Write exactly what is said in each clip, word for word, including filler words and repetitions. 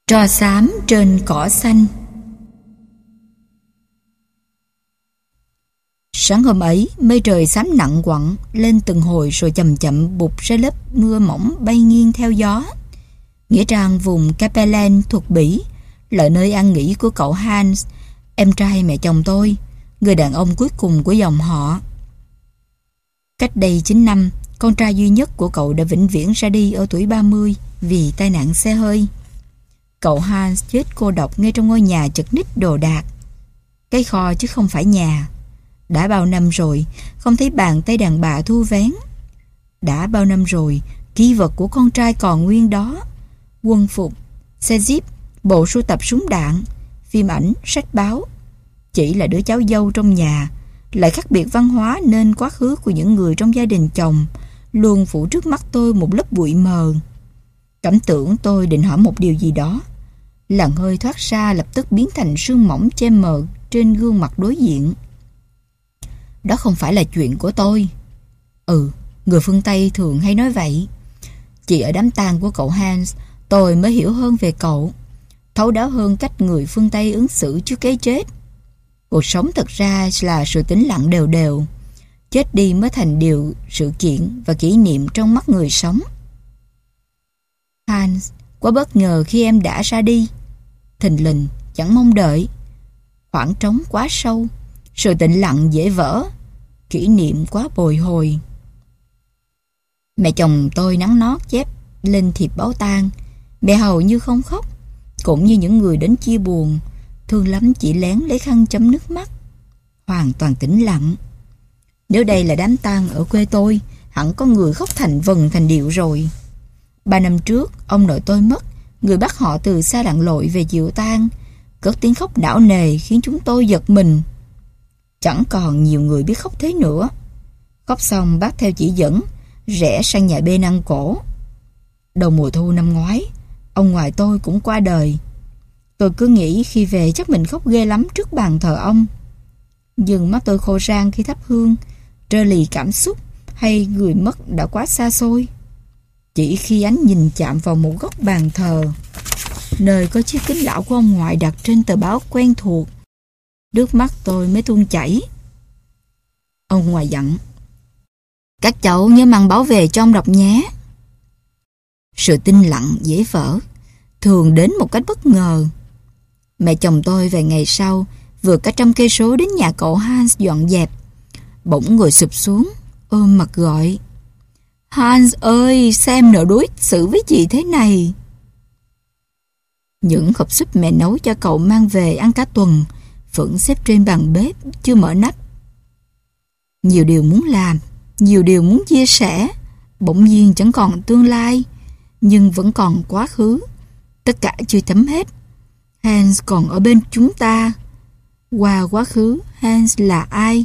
Tro xám trên cỏ xanh. Sáng hôm ấy, mây trời xám nặng quặng lên từng hồi rồi chậm chậm bụt ra lớp mưa mỏng bay nghiêng theo gió. Nghĩa trang vùng Capellen thuộc Bỉ là nơi an nghỉ của cậu Hans, em trai mẹ chồng tôi, người đàn ông cuối cùng của dòng họ. Cách đây chín năm, con trai duy nhất của cậu đã vĩnh viễn ra đi ở tuổi ba mươi vì tai nạn xe hơi. Cậu Hans chết cô độc ngay trong ngôi nhà chật ních đồ đạc. Cái kho chứ không phải nhà. Đã bao năm rồi, không thấy bàn tay đàn bà thu vén. Đã bao năm rồi, kỷ vật của con trai còn nguyên đó. Quân phục, xe jeep, bộ sưu tập súng đạn, phim ảnh, sách báo. Chỉ là đứa cháu dâu trong nhà, lại khác biệt văn hóa nên quá khứ của những người trong gia đình chồng luôn phủ trước mắt tôi một lớp bụi mờ. Cảm tưởng tôi định hỏi một điều gì đó. Làn hơi thoát ra lập tức biến thành sương mỏng che mờ trên gương mặt đối diện. Đó không phải là chuyện của tôi. Ừ, người phương Tây thường hay nói vậy. Chỉ ở đám tang của cậu Hans, tôi mới hiểu hơn về cậu, thấu đáo hơn cách người phương Tây ứng xử trước cái chết. Cuộc sống thật ra là sự tĩnh lặng đều đều. Chết đi mới thành điều sự kiện và kỷ niệm trong mắt người sống. Hans, quá bất ngờ khi em đã ra đi. Thình lình, chẳng mong đợi. Khoảng trống quá sâu, sự tĩnh lặng dễ vỡ, kỷ niệm quá bồi hồi. Mẹ chồng tôi nắn nót chép lên thiệp báo tang. Mẹ hầu như không khóc, cũng như những người đến chia buồn, thương lắm chỉ lén lấy khăn chấm nước mắt. Hoàn toàn tĩnh lặng. Nếu đây là đám tang ở quê tôi, hẳn có người khóc thành vần thành điệu rồi. Ba năm trước, ông nội tôi mất, người bắt họ từ xa lặn lội về chịu tang. Cất tiếng khóc não nề khiến chúng tôi giật mình. Chẳng còn nhiều người biết khóc thế nữa. Khóc xong bác theo chỉ dẫn, rẽ sang nhà bên ăn cổ. Đầu mùa thu năm ngoái, ông ngoại tôi cũng qua đời. Tôi cứ nghĩ khi về chắc mình khóc ghê lắm trước bàn thờ ông. Nhưng mắt tôi khô rang khi thắp hương, trơ lì cảm xúc hay người mất đã quá xa xôi. Chỉ khi ánh nhìn chạm vào một góc bàn thờ, nơi có chiếc kính lão của ông ngoại đặt trên tờ báo quen thuộc, nước mắt tôi mới tuôn chảy. Ông ngoại dặn: "Các cháu nhớ mang báo về cho ông đọc nhé." Sự tĩnh lặng dễ vỡ, thường đến một cách bất ngờ. Mẹ chồng tôi vài ngày sau vượt cả trăm cây số đến nhà cậu Hans dọn dẹp, bỗng ngồi sụp xuống, ôm mặt gọi: "Hans ơi, xem nỡ đối xử với chị thế này." Những hộp súp mẹ nấu cho cậu mang về ăn cả tuần vẫn xếp trên bàn bếp, chưa mở nắp. Nhiều điều muốn làm, nhiều điều muốn chia sẻ, bỗng nhiên chẳng còn tương lai, nhưng vẫn còn quá khứ. Tất cả chưa chấm hết. Hans còn ở bên chúng ta. Qua quá khứ, Hans là ai?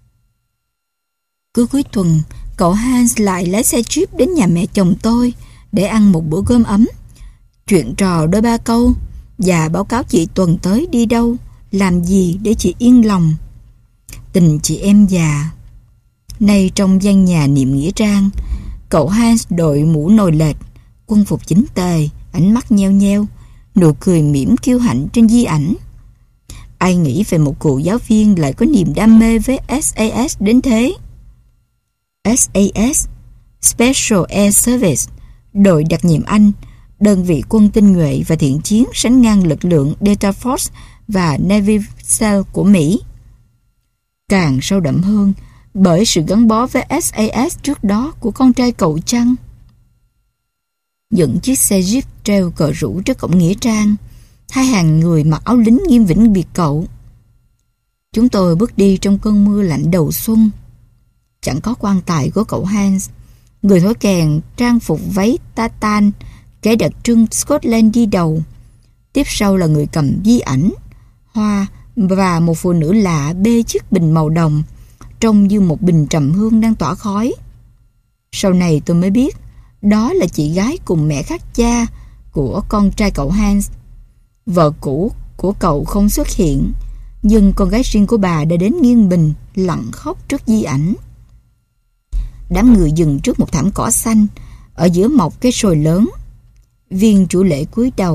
Cứ cuối tuần, cậu Hans lại lái xe jeep đến nhà mẹ chồng tôi để ăn một bữa cơm ấm, chuyện trò đôi ba câu và báo cáo chị tuần tới đi đâu, làm gì để chị yên lòng. Tình chị em già. Nay trong gian nhà niệm nghĩa trang, cậu Hans đội mũ nồi lệch, quân phục chỉnh tề, ánh mắt nheo nheo, nụ cười mỉm kiêu hãnh trên di ảnh. Ai nghĩ về một cụ giáo viên lại có niềm đam mê với ét a ét đến thế? ét a ét, Special Air Service, đội đặc nhiệm Anh, đơn vị quân tinh nhuệ và thiện chiến sánh ngang lực lượng Delta Force và Navy SEAL của Mỹ. Càng sâu đậm hơn bởi sự gắn bó với ét a ét trước đó của con trai cậu chăng. Những chiếc xe jeep treo cờ rủ trước cổng nghĩa trang, hai hàng người mặc áo lính nghiêm vĩnh biệt cậu. Chúng tôi bước đi trong cơn mưa lạnh đầu xuân. Chẳng có quan tài của cậu Hans. Người thổi kèn trang phục váy tartan, cái đặc trưng Scotland đi đầu. Tiếp sau là người cầm di ảnh, hoa và một phụ nữ lạ bê chiếc bình màu đồng, trông như một bình trầm hương đang tỏa khói. Sau này tôi mới biết đó là chị gái cùng mẹ khác cha của con trai cậu Hans. Vợ cũ của cậu không xuất hiện, nhưng con gái riêng của bà đã đến nghiêng mình lặng khóc trước di ảnh. Đám người dừng trước một thảm cỏ xanh, ở giữa mọc cây sồi lớn. Viên chủ lễ cúi đầu,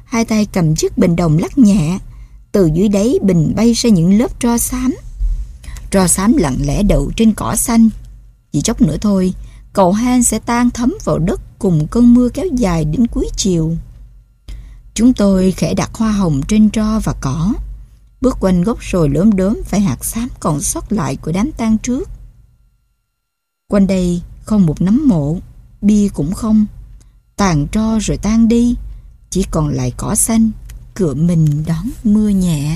hai tay cầm chiếc bình đồng lắc nhẹ. Từ dưới đáy bình bay ra những lớp tro xám. Tro xám lặng lẽ đậu trên cỏ xanh. Chỉ chốc nữa thôi, cầu hang sẽ tan thấm vào đất cùng cơn mưa kéo dài đến cuối chiều. Chúng tôi khẽ đặt hoa hồng trên tro và cỏ, bước quanh gốc rồi lốm đốm vài hạt xám còn sót lại của đám tang trước. Quanh đây không một nấm mộ, bia cũng không. Tàn tro rồi tan đi, chỉ còn lại cỏ xanh cựa mình đón mưa nhẹ.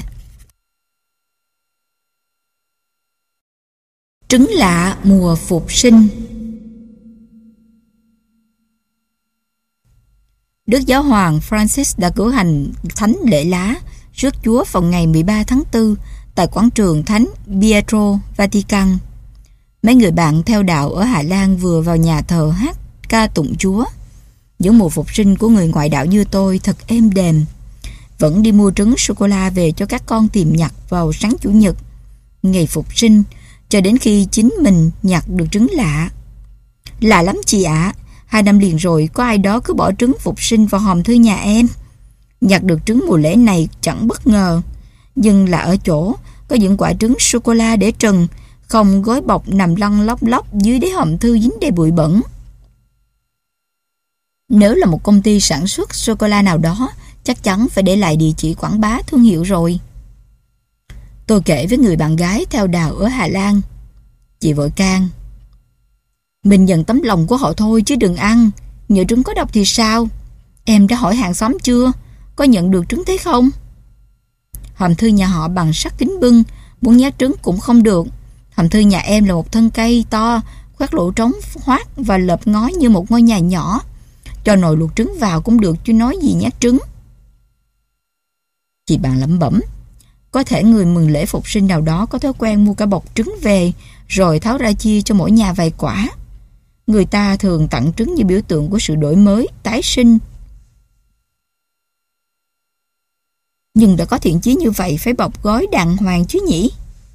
Trứng lạ mùa phục sinh. Đức Giáo hoàng Francis đã cử hành thánh lễ lá rước Chúa vào ngày mười ba tháng tư tại quảng trường Thánh Pietro, Vatican. Mấy người bạn theo đạo ở Hà Lan vừa vào nhà thờ hát ca tụng Chúa. Những mùa phục sinh của người ngoại đạo như tôi thật êm đềm. Vẫn đi mua trứng sô-cô-la về cho các con tìm nhặt vào sáng Chủ nhật, ngày phục sinh, cho đến khi chính mình nhặt được trứng lạ. Lạ lắm chị ạ, à. Hai năm liền rồi có ai đó cứ bỏ trứng phục sinh vào hòm thư nhà em. Nhặt được trứng mùa lễ này chẳng bất ngờ, nhưng là ở chỗ có những quả trứng sô-cô-la để trần, không gói bọc nằm lăn lóc lóc dưới đáy hòm thư dính đầy bụi bẩn. Nếu là một công ty sản xuất sô-cô-la nào đó, chắc chắn phải để lại địa chỉ quảng bá thương hiệu rồi. Tôi kể với người bạn gái theo đạo ở Hà Lan. Chị vội can: mình nhận tấm lòng của họ thôi chứ đừng ăn. Nhỡ trứng có độc thì sao? Em đã hỏi hàng xóm chưa? Có nhận được trứng thế không? Hòm thư nhà họ bằng sắt kính bưng, muốn nhét trứng cũng không được. Hòm thư nhà em là một thân cây to, khoét lỗ trống hoác và lợp ngói như một ngôi nhà nhỏ. Cho nồi luộc trứng vào cũng được chứ nói gì nhét trứng. Chị bạn lẩm bẩm. Có thể người mừng lễ phục sinh nào đó có thói quen mua cả bọc trứng về, rồi tháo ra chia cho mỗi nhà vài quả. Người ta thường tặng trứng như biểu tượng của sự đổi mới, tái sinh. Nhưng đã có thiện chí như vậy phải bọc gói đàng hoàng chứ nhỉ?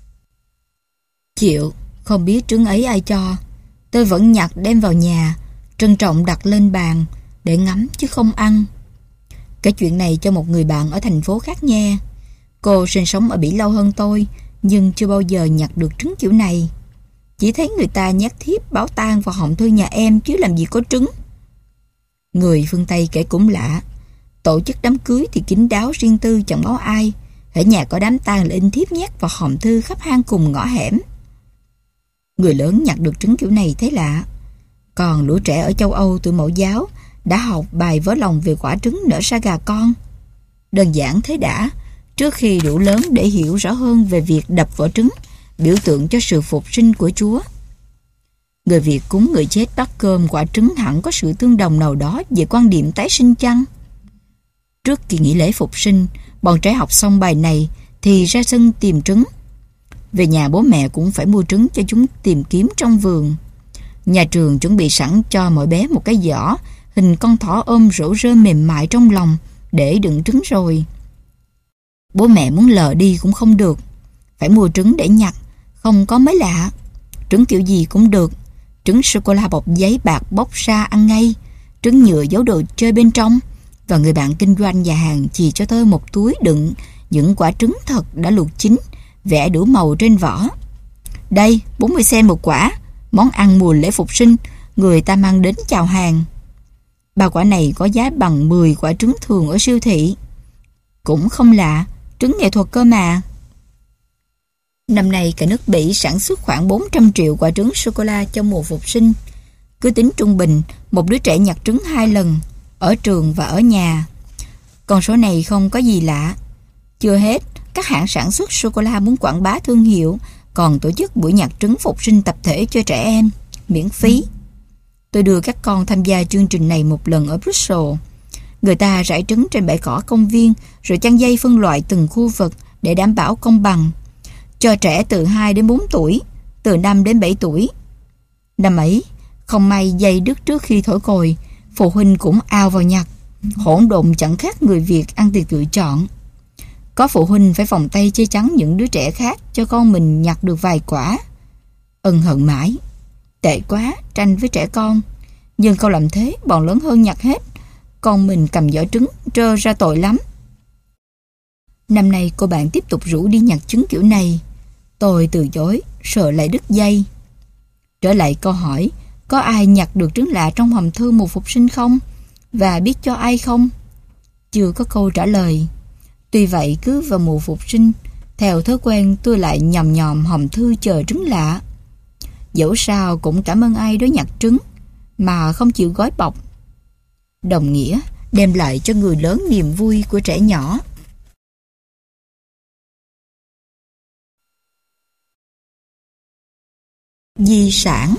Chịu, không biết trứng ấy ai cho. Tôi vẫn nhặt đem vào nhà, trân trọng đặt lên bàn để ngắm chứ không ăn. Cái chuyện này cho một người bạn ở thành phố khác nghe. Cô sinh sống ở Bỉ lâu hơn tôi, nhưng chưa bao giờ nhặt được trứng kiểu này. Chỉ thấy người ta nhét thiếp báo tang vào hòm thư nhà em chứ làm gì có trứng. Người phương Tây kể cũng lạ. Tổ chức đám cưới thì kín đáo riêng tư chẳng báo ai. Hễ nhà có đám tang là in thiếp nhét vào hòm thư khắp hang cùng ngõ hẻm. Người lớn nhặt được trứng kiểu này thấy lạ. Còn lũ trẻ ở châu Âu tuổi Mẫu giáo đã học bài vỡ lòng về quả trứng nở ra gà con. Đơn giản thế đã, trước khi đủ lớn để hiểu rõ hơn về việc đập vỏ trứng, biểu tượng cho sự phục sinh của Chúa. Người Việt cúng người chết bắt cơm quả trứng hẳn có sự tương đồng nào đó về quan điểm tái sinh chăng? Trước kỳ nghỉ lễ phục sinh, bọn trẻ học xong bài này thì ra sân tìm trứng. Về nhà bố mẹ cũng phải mua trứng cho chúng tìm kiếm trong vườn. Nhà trường chuẩn bị sẵn cho mỗi bé một cái giỏ hình con thỏ ôm rổ rơ mềm mại trong lòng để đựng trứng rồi. Bố mẹ muốn lờ đi cũng không được, phải mua trứng để nhặt, không có mới lạ. Trứng kiểu gì cũng được, trứng sô-cô-la bọc giấy bạc bóc ra ăn ngay, trứng nhựa giấu đồ chơi bên trong. Và người bạn kinh doanh nhà hàng chỉ cho tôi một túi đựng những quả trứng thật đã luộc chín, vẽ đủ màu trên vỏ. Đây, bốn mươi sen một quả, món ăn mùa lễ phục sinh, người ta mang đến chào hàng. Ba quả này có giá bằng mười quả trứng thường ở siêu thị. Cũng không lạ, trứng nghệ thuật cơ mà. Năm nay cả nước Bỉ sản xuất khoảng bốn trăm triệu quả trứng sô-cô-la trong mùa phục sinh. Cứ tính trung bình, một đứa trẻ nhặt trứng hai lần, ở trường và ở nhà. Con số này không có gì lạ. Chưa hết, các hãng sản xuất sô-cô-la muốn quảng bá thương hiệu, còn tổ chức buổi nhặt trứng phục sinh tập thể cho trẻ em, miễn phí. Tôi đưa các con tham gia chương trình này một lần ở Brussels. Người ta rải trứng trên bãi cỏ công viên, rồi chăn dây phân loại từng khu vực để đảm bảo công bằng. Cho trẻ từ hai đến bốn tuổi, từ năm đến bảy tuổi. Năm ấy, không may dây đứt trước khi thổi còi, phụ huynh cũng ao vào nhặt, hỗn độn chẳng khác người Việt ăn tiệc tự chọn. Có phụ huynh phải vòng tay che chắn những đứa trẻ khác cho con mình nhặt được vài quả. Ân hận mãi. Tệ quá, tranh với trẻ con. Nhưng câu làm thế, bọn lớn hơn nhặt hết. Con mình cầm giỏ trứng, trơ ra tội lắm. Năm nay cô bạn tiếp tục rủ đi nhặt trứng kiểu này. Tôi từ chối, sợ lại đứt dây. Trở lại câu hỏi, có ai nhặt được trứng lạ trong hòm thư một phục sinh không? Và biết cho ai không? Chưa có câu trả lời. Tuy vậy cứ vào mùa phục sinh, theo thói quen tôi lại nhòm nhòm hòm thư chờ trứng lạ. Dẫu sao cũng cảm ơn ai đó nhặt trứng mà không chịu gói bọc. Đồng nghĩa đem lại cho người lớn niềm vui của trẻ nhỏ. Di sản.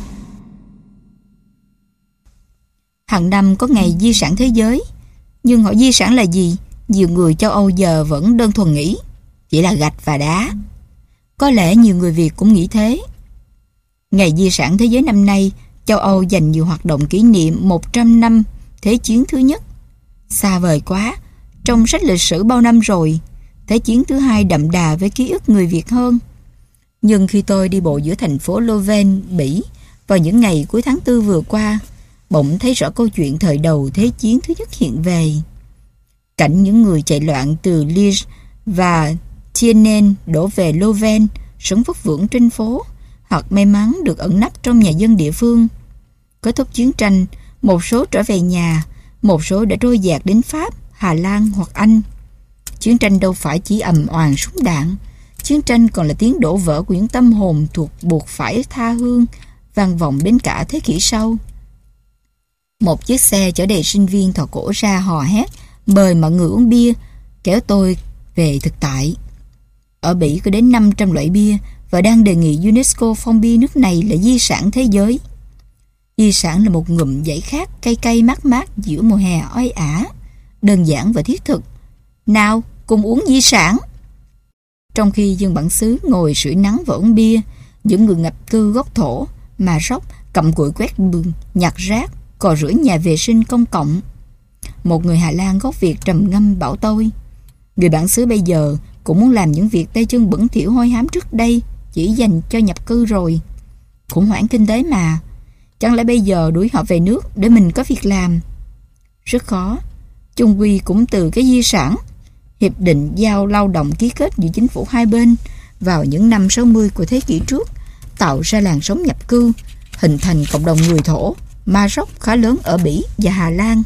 Hàng năm có ngày di sản thế giới, nhưng hỏi di sản là gì, nhiều người châu Âu giờ vẫn đơn thuần nghĩ chỉ là gạch và đá. Có lẽ nhiều người Việt cũng nghĩ thế. Ngày di sản thế giới năm nay, châu Âu dành nhiều hoạt động kỷ niệm một trăm năm Thế chiến thứ nhất. Xa vời quá, trong sách lịch sử bao năm rồi, Thế chiến thứ hai đậm đà với ký ức người Việt hơn. Nhưng khi tôi đi bộ giữa thành phố Leuven, Bỉ vào những ngày cuối tháng tư vừa qua, bỗng thấy rõ câu chuyện thời đầu Thế chiến thứ nhất hiện về. Cảnh những người chạy loạn từ Liège và Tienen đổ về Leuven, sống vất vưởng trên phố, hoặc may mắn được ẩn nấp trong nhà dân địa phương. Kết thúc chiến tranh, một số trở về nhà, một số đã trôi dạt đến Pháp, Hà Lan hoặc Anh. Chiến tranh đâu phải chỉ ầm oàn súng đạn, chiến tranh còn là tiếng đổ vỡ của những tâm hồn thuộc buộc phải tha hương, vang vọng đến cả thế kỷ sau. Một chiếc xe chở đầy sinh viên thò cổ ra hò hét mời mọi người uống bia, kéo tôi về thực tại. Ở Bỉ có đến năm trăm loại bia và đang đề nghị UNESCO phong bia nước này là di sản thế giới. Di sản là một ngụm giải khát cay cay mát mát giữa mùa hè oi ả, đơn giản và thiết thực. Nào, cùng uống di sản. Trong khi dân bản xứ ngồi sưởi nắng và uống bia, những người nhập cư gốc thổ, mà róc, cầm cụi quét đường, nhặt rác, cò rửa nhà vệ sinh công cộng. Một người Hà Lan gốc Việt trầm ngâm bảo tôi, người bản xứ bây giờ cũng muốn làm những việc tay chân bẩn thỉu hôi hám trước đây chỉ dành cho nhập cư rồi. Khủng hoảng kinh tế mà, chẳng lẽ bây giờ đuổi họ về nước để mình có việc làm? Rất khó. Chung quy cũng từ cái di sản, hiệp định giao lao động ký kết giữa chính phủ hai bên vào những năm sáu mươi của thế kỷ trước, tạo ra làn sóng nhập cư, hình thành cộng đồng người thổ, Maroc khá lớn ở Bỉ và Hà Lan.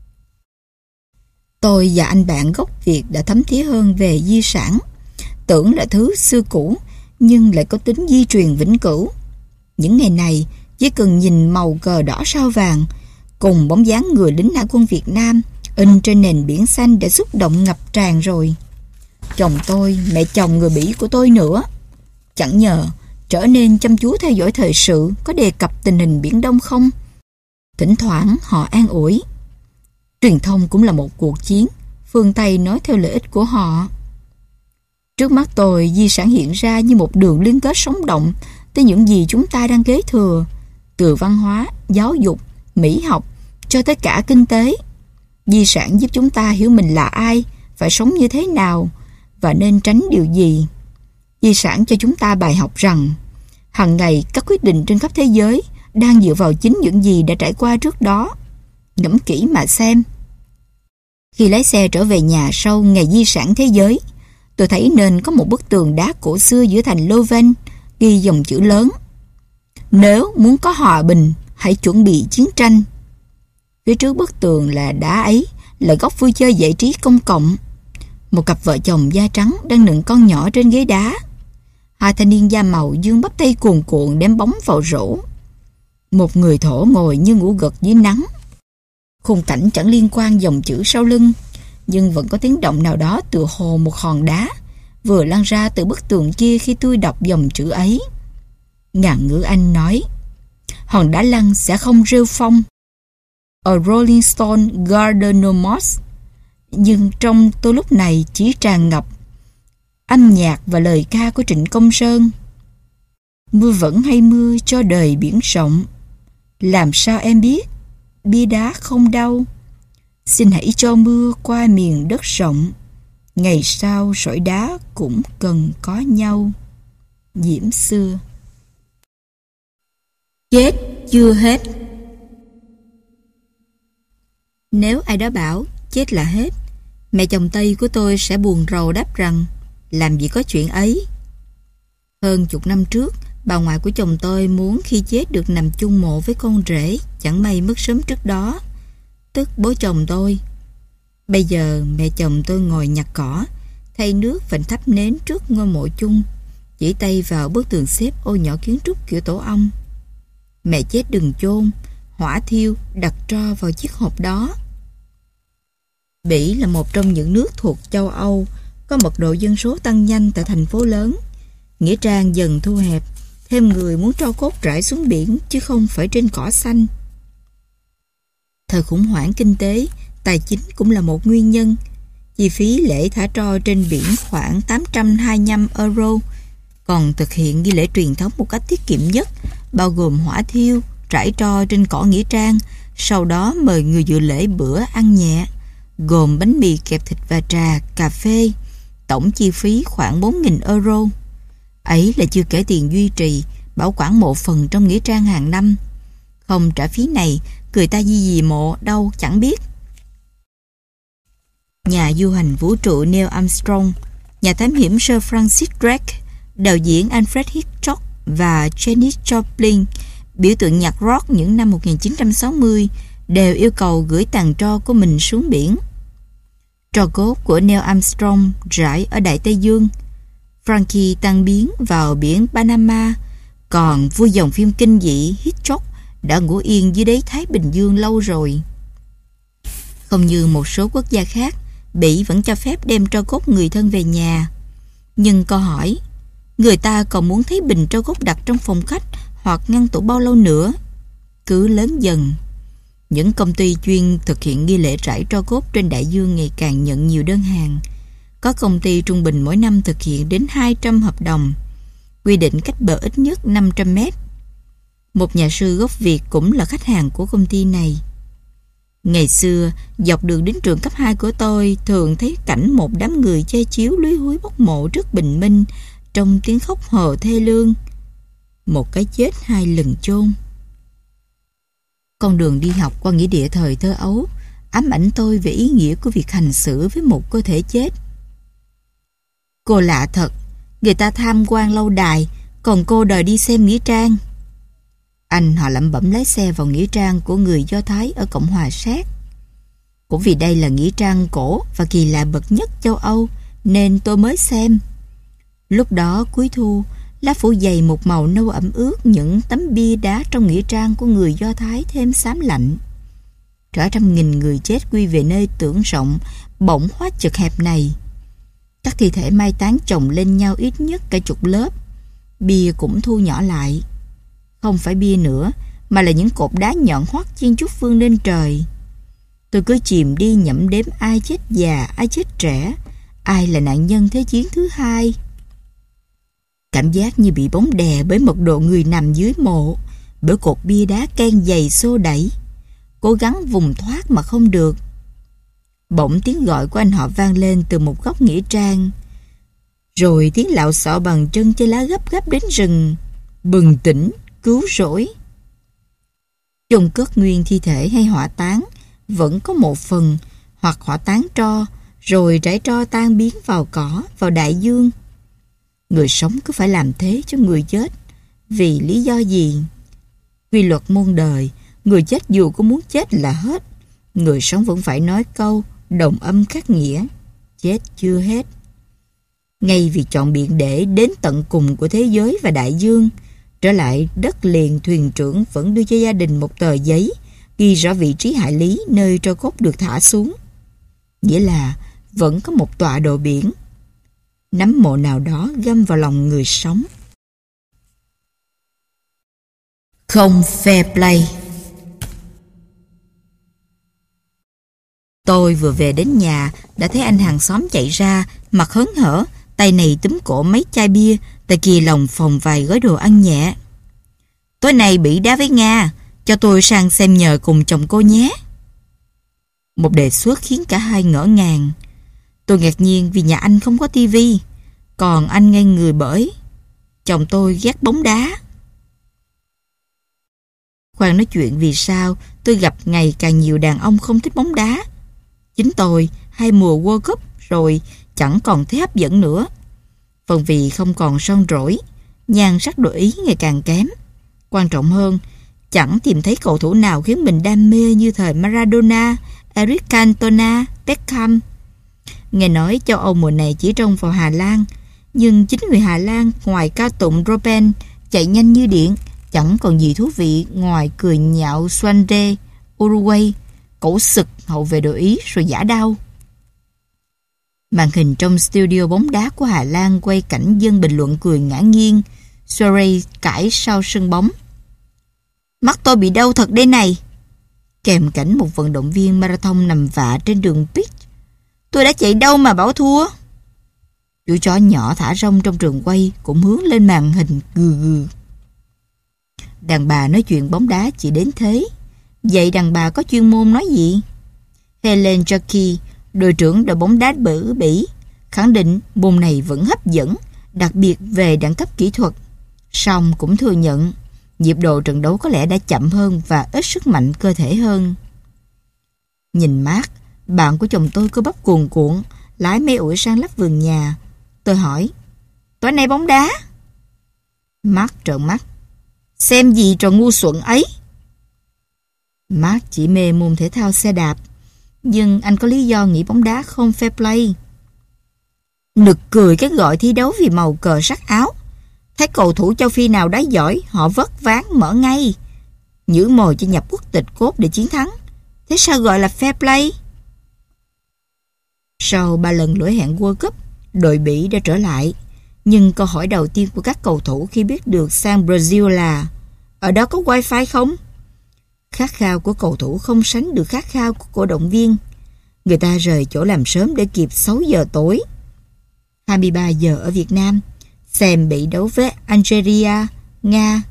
Tôi và anh bạn gốc Việt đã thấm thía hơn về di sản, tưởng là thứ xưa cũ nhưng lại có tính di truyền vĩnh cửu. Những ngày này, chỉ cần nhìn màu cờ đỏ sao vàng cùng bóng dáng người lính hải quân Việt Nam in trên nền biển xanh đã xúc động ngập tràn rồi. Chồng tôi, mẹ chồng người Bỉ của tôi nữa, chẳng nhờ trở nên chăm chú theo dõi thời sự có đề cập tình hình Biển Đông không. Thỉnh thoảng họ an ủi. Truyền thông cũng là một cuộc chiến, phương Tây nói theo lợi ích của họ. Trước mắt tôi, di sản hiện ra như một đường liên kết sống động tới những gì chúng ta đang kế thừa, từ văn hóa, giáo dục, mỹ học cho tới cả kinh tế. Di sản giúp chúng ta hiểu mình là ai, phải sống như thế nào và nên tránh điều gì. Di sản cho chúng ta bài học rằng hàng ngày các quyết định trên khắp thế giới đang dựa vào chính những gì đã trải qua trước đó. Ngẫm kỹ mà xem. Khi lái xe trở về nhà sau ngày di sản thế giới, tôi thấy nên có một bức tường đá cổ xưa giữa thành Leuven ghi dòng chữ lớn: nếu muốn có hòa bình, hãy chuẩn bị chiến tranh. Phía trước bức tường là đá ấy là góc vui chơi giải trí công cộng. Một cặp vợ chồng da trắng đang nựng con nhỏ trên ghế đá. Hai thanh niên da màu dương bắp tay cuồn cuộn đếm bóng vào rổ. Một người thổ ngồi như ngủ gật dưới nắng. Khung cảnh chẳng liên quan dòng chữ sau lưng, nhưng vẫn có tiếng động nào đó tựa hồ một hòn đá vừa lan ra từ bức tường kia khi tôi đọc dòng chữ ấy. Ngạn ngữ Anh nói: hòn đá lăn sẽ không rêu phong. A Rolling Stone Garden No Moss. Nhưng trong tôi lúc này chỉ tràn ngập âm nhạc và lời ca của Trịnh Công Sơn. Mưa vẫn hay mưa cho đời biển rộng, làm sao em biết bia đá không đau. Xin hãy cho mưa qua miền đất rộng, ngày sau sỏi đá cũng cần có nhau. Diễm Xưa. Chết chưa hết. Nếu ai đó bảo chết là hết Mẹ chồng Tây của tôi sẽ buồn rầu đáp rằng làm gì có chuyện ấy. Hơn chục năm trước, bà ngoại của chồng tôi muốn khi chết được nằm chung mộ với con rể, chẳng may mất sớm trước đó, tức bố chồng tôi. Bây giờ mẹ chồng tôi ngồi nhặt cỏ, thay nước và thắp nến trước ngôi mộ chung, chỉ tay vào bức tường xếp ô nhỏ kiến trúc kiểu tổ ong. Mẹ chết đừng chôn, hỏa thiêu, đặt tro vào chiếc hộp đó. Bỉ là một trong những nước thuộc châu Âu có mật độ dân số tăng nhanh tại thành phố lớn. Nghĩa trang dần thu hẹp, thêm người muốn tro cốt rải xuống biển chứ không phải trên cỏ xanh. Thời khủng hoảng kinh tế, tài chính cũng là một nguyên nhân. Chi phí lễ thả tro trên biển khoảng tám trăm hai mươi lăm euro, còn thực hiện nghi lễ truyền thống một cách tiết kiệm nhất, bao gồm hỏa thiêu, rải tro trên cỏ nghĩa trang, sau đó mời người dự lễ bữa ăn nhẹ, gồm bánh mì kẹp thịt và trà, cà phê, tổng chi phí khoảng bốn nghìn euro. Ấy là chưa kể tiền duy trì, bảo quản mộ phần trong nghĩa trang hàng năm. Không trả phí này, người ta di gì mộ đâu chẳng biết. Nhà du hành vũ trụ Neil Armstrong, nhà thám hiểm Sir Francis Drake, đạo diễn Alfred Hitchcock và Janis Joplin, biểu tượng nhạc rock những năm một nghìn chín trăm sáu mươi, đều yêu cầu gửi tàn tro của mình xuống biển. Tro cốt của Neil Armstrong rải ở Đại Tây Dương, Frankie tan biến vào biển Panama, còn vua dòng phim kinh dị Hitchcock đã ngủ yên dưới đáy Thái Bình Dương lâu rồi. Không như một số quốc gia khác, Bỉ vẫn cho phép đem tro cốt người thân về nhà. Nhưng câu hỏi, người ta còn muốn thấy bình tro cốt đặt trong phòng khách hoặc ngăn tủ bao lâu nữa, cứ lớn dần. Những công ty chuyên thực hiện nghi lễ rải tro cốt trên đại dương ngày càng nhận nhiều đơn hàng. Có công ty trung bình mỗi năm thực hiện đến hai trăm hợp đồng, quy định cách bờ ít nhất năm trăm mét. Một nhà sư gốc Việt cũng là khách hàng của công ty này. Ngày xưa, dọc đường đến trường cấp hai của tôi thường thấy cảnh một đám người che chiếu lúi húi bốc mộ trước bình minh trong tiếng khóc hò thê lương. Một cái chết hai lần chôn. Con đường đi học qua nghĩa địa thời thơ ấu ám ảnh tôi về ý nghĩa của việc hành xử với một cơ thể chết. Cô lạ thật, người ta tham quan lâu đài, còn cô đòi đi xem nghĩa trang. Anh họ lẩm bẩm lái xe vào nghĩa trang của người Do Thái ở Cộng hòa Séc. Cũng vì đây là nghĩa trang cổ và kỳ lạ bậc nhất châu Âu nên tôi mới xem. Lúc đó cuối thu, lá phủ dày một màu nâu ẩm ướt những tấm bia đá trong nghĩa trang của người Do Thái thêm xám lạnh. Cả trăm nghìn người chết quy về nơi tưởng rộng, bỗng hóa chật hẹp này. Các thi thể mai táng chồng lên nhau ít nhất cả chục lớp. Bia cũng thu nhỏ lại. Không phải bia nữa, mà là những cột đá nhọn hoắt chen chúc vươn lên trời. Tôi cứ chìm đi nhẩm đếm ai chết già, ai chết trẻ, ai là nạn nhân Thế chiến thứ hai. Cảm giác như bị bóng đè bởi mật độ người nằm dưới mộ, bởi cột bia đá can dày xô đẩy. Cố gắng vùng thoát mà không được. Bỗng tiếng gọi của anh họ vang lên từ một góc nghĩa trang. Rồi tiếng lạo xạo bằng chân chơi lá gấp gáp đến rừng. Bừng tỉnh, cứu rỗi. Chôn cất nguyên thi thể hay hỏa táng vẫn có một phần, hoặc hỏa táng tro, rồi rải tro tan biến vào cỏ, vào đại dương. Người sống cứ phải làm thế cho người chết. Vì lý do gì? Quy luật muôn đời, người chết dù có muốn chết là hết, người sống vẫn phải nói câu đồng âm khắc nghĩa: chết chưa hết. Ngay vì chọn biện để đến tận cùng của thế giới và đại dương, trở lại đất liền, thuyền trưởng vẫn đưa cho gia đình một tờ giấy ghi rõ vị trí hải lý nơi tro cốt được thả xuống. Nghĩa là vẫn có một tọa độ biển. Nắm mộ nào đó găm vào lòng người sống. Không fair play. Tôi vừa về đến nhà đã thấy anh hàng xóm chạy ra, mặt hớn hở, tay này túm cổ mấy chai bia, tay kia lồng phồng vài gói đồ ăn nhẹ. Tối nay Bỉ đá với Nga, cho tôi sang xem nhờ cùng chồng cô nhé. Một đề xuất khiến cả hai ngỡ ngàng. Tôi ngạc nhiên vì nhà anh không có tivi, còn anh ngây người bởi chồng tôi ghét bóng đá. Khoan nói chuyện vì sao tôi gặp ngày càng nhiều đàn ông không thích bóng đá. Chính tôi hay hai mùa World Cup rồi chẳng còn thấy hấp dẫn nữa. Phần vì không còn son rỗi, nhan sắc đội Ý ngày càng kém. Quan trọng hơn, chẳng tìm thấy cầu thủ nào khiến mình đam mê như thời Maradona, Eric Cantona, Beckham. Nghe nói châu Âu mùa này chỉ trông vào Hà Lan, nhưng chính người Hà Lan ngoài ca tụng Robben chạy nhanh như điện, chẳng còn gì thú vị ngoài cười nhạo Suarez, Uruguay, cẩu sực hậu vệ đội Ý rồi giả đau. Màn hình trong studio bóng đá của Hà Lan quay cảnh dân bình luận cười ngã nghiêng, Suarez cãi sau sân bóng. Mắt tôi bị đau thật đây này. Kèm cảnh một vận động viên marathon nằm vạ trên đường pitch. Tôi đã chạy đâu mà bảo thua. Chú chó nhỏ thả rông trong trường quay cũng hướng lên màn hình gừ gừ. Đàn bà nói chuyện bóng đá chỉ đến thế. Vậy đàn bà có chuyên môn nói gì? Helen Jackie, đội trưởng đội bóng đá bử Bỉ, khẳng định môn này vẫn hấp dẫn, đặc biệt về đẳng cấp kỹ thuật. Song cũng thừa nhận nhịp độ trận đấu có lẽ đã chậm hơn và ít sức mạnh cơ thể hơn. Nhìn Mark, bạn của chồng tôi cơ bắp cuồn cuộn, lái máy ủi sang lắp vườn nhà. Tôi hỏi, tối nay bóng đá? Mark trợn mắt, xem gì trò ngu xuẩn ấy. Mark chỉ mê môn thể thao xe đạp, nhưng anh có lý do nghĩ bóng đá không fair play. Nực cười cái gọi thi đấu vì màu cờ sắc áo. Thấy cầu thủ châu Phi nào đá giỏi, họ vất ván mở ngay, nhử mồi cho nhập quốc tịch cốt để chiến thắng. Thế sao gọi là fair play? Sau ba lần lỗi hẹn World Cup, đội Bỉ đã trở lại. Nhưng câu hỏi đầu tiên của các cầu thủ khi biết được sang Brazil là: ở đó có wifi không? Khát khao của cầu thủ không sánh được khát khao của cổ động viên. Người ta rời chỗ làm sớm để kịp sáu giờ tối, hai mươi ba giờ ở Việt Nam, xem Bỉ đấu với Algeria, Nga.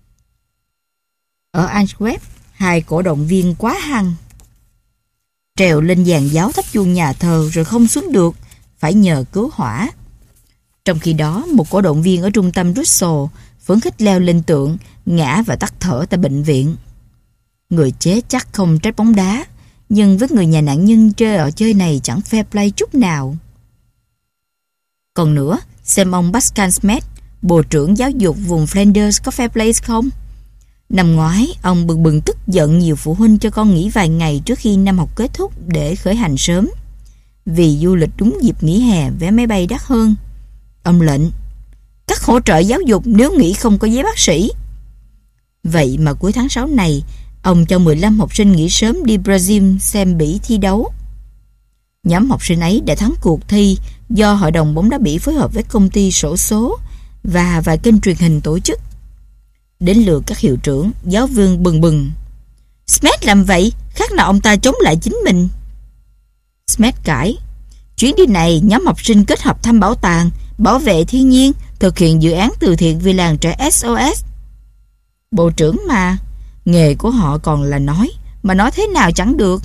Ở Antwerp, hai cổ động viên quá hăng. Trèo lên giàn giáo thắp chuông nhà thờ rồi không xuống được, phải nhờ cứu hỏa. Trong khi đó, một cổ động viên ở trung tâm Brussels phấn khích leo lên tượng, ngã và tắt thở tại bệnh viện. Người chết chắc không trách bóng đá, nhưng với người nhà nạn nhân chơi ở chơi này chẳng fair play chút nào. Còn nữa, xem ông Pascal Schmidt, Bộ trưởng Giáo dục vùng Flanders có fair play không? Năm ngoái, ông bừng bừng tức giận nhiều phụ huynh cho con nghỉ vài ngày trước khi năm học kết thúc để khởi hành sớm. Vì du lịch đúng dịp nghỉ hè, vé máy bay đắt hơn. Ông lệnh cắt hỗ trợ giáo dục nếu nghỉ không có giấy bác sĩ. Vậy mà cuối tháng sáu này, ông cho mười lăm học sinh nghỉ sớm đi Brazil xem Bỉ thi đấu. Nhóm học sinh ấy đã thắng cuộc thi do Hội đồng bóng đá Bỉ phối hợp với công ty xổ số và vài kênh truyền hình tổ chức. Đến lượt các hiệu trưởng, giáo viên bừng bừng. Schmidt làm vậy, khác nào ông ta chống lại chính mình. Schmidt cãi, chuyến đi này nhóm học sinh kết hợp thăm bảo tàng, bảo vệ thiên nhiên, thực hiện dự án từ thiện vì làng trẻ ét o ét. Bộ trưởng mà, nghề của họ còn là nói, mà nói thế nào chẳng được.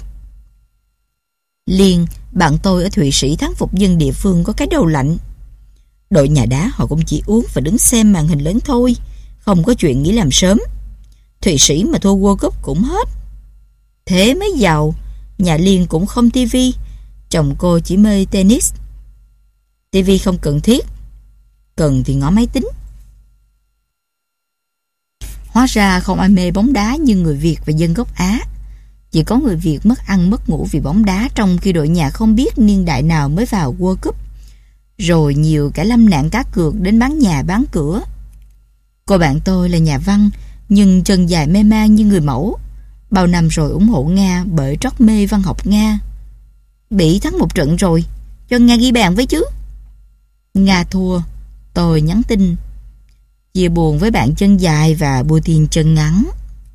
Liên, bạn tôi ở Thụy Sĩ thắng phục dân địa phương có cái đầu lạnh. Đội nhà đá họ cũng chỉ uống và đứng xem màn hình lớn thôi, không có chuyện nghỉ làm sớm. Thụy Sĩ mà thua World Cup cũng hết. Thế mới giàu. Nhà Liên cũng không tivi, chồng cô chỉ mê tennis. Tivi không cần thiết, cần thì ngó máy tính. Hóa ra không ai mê bóng đá như người Việt và dân gốc Á. Chỉ có người Việt mất ăn mất ngủ vì bóng đá, trong khi đội nhà không biết niên đại nào mới vào World Cup. Rồi nhiều cả lâm nạn cá cược đến bán nhà bán cửa. Cô bạn tôi là nhà văn, nhưng chân dài mê man như người mẫu. Bao năm rồi ủng hộ Nga bởi trót mê văn học Nga. Bỉ thắng một trận rồi, cho Nga ghi bàn với chứ. Nga thua, tôi nhắn tin chia buồn với bạn chân dài và Putin chân ngắn.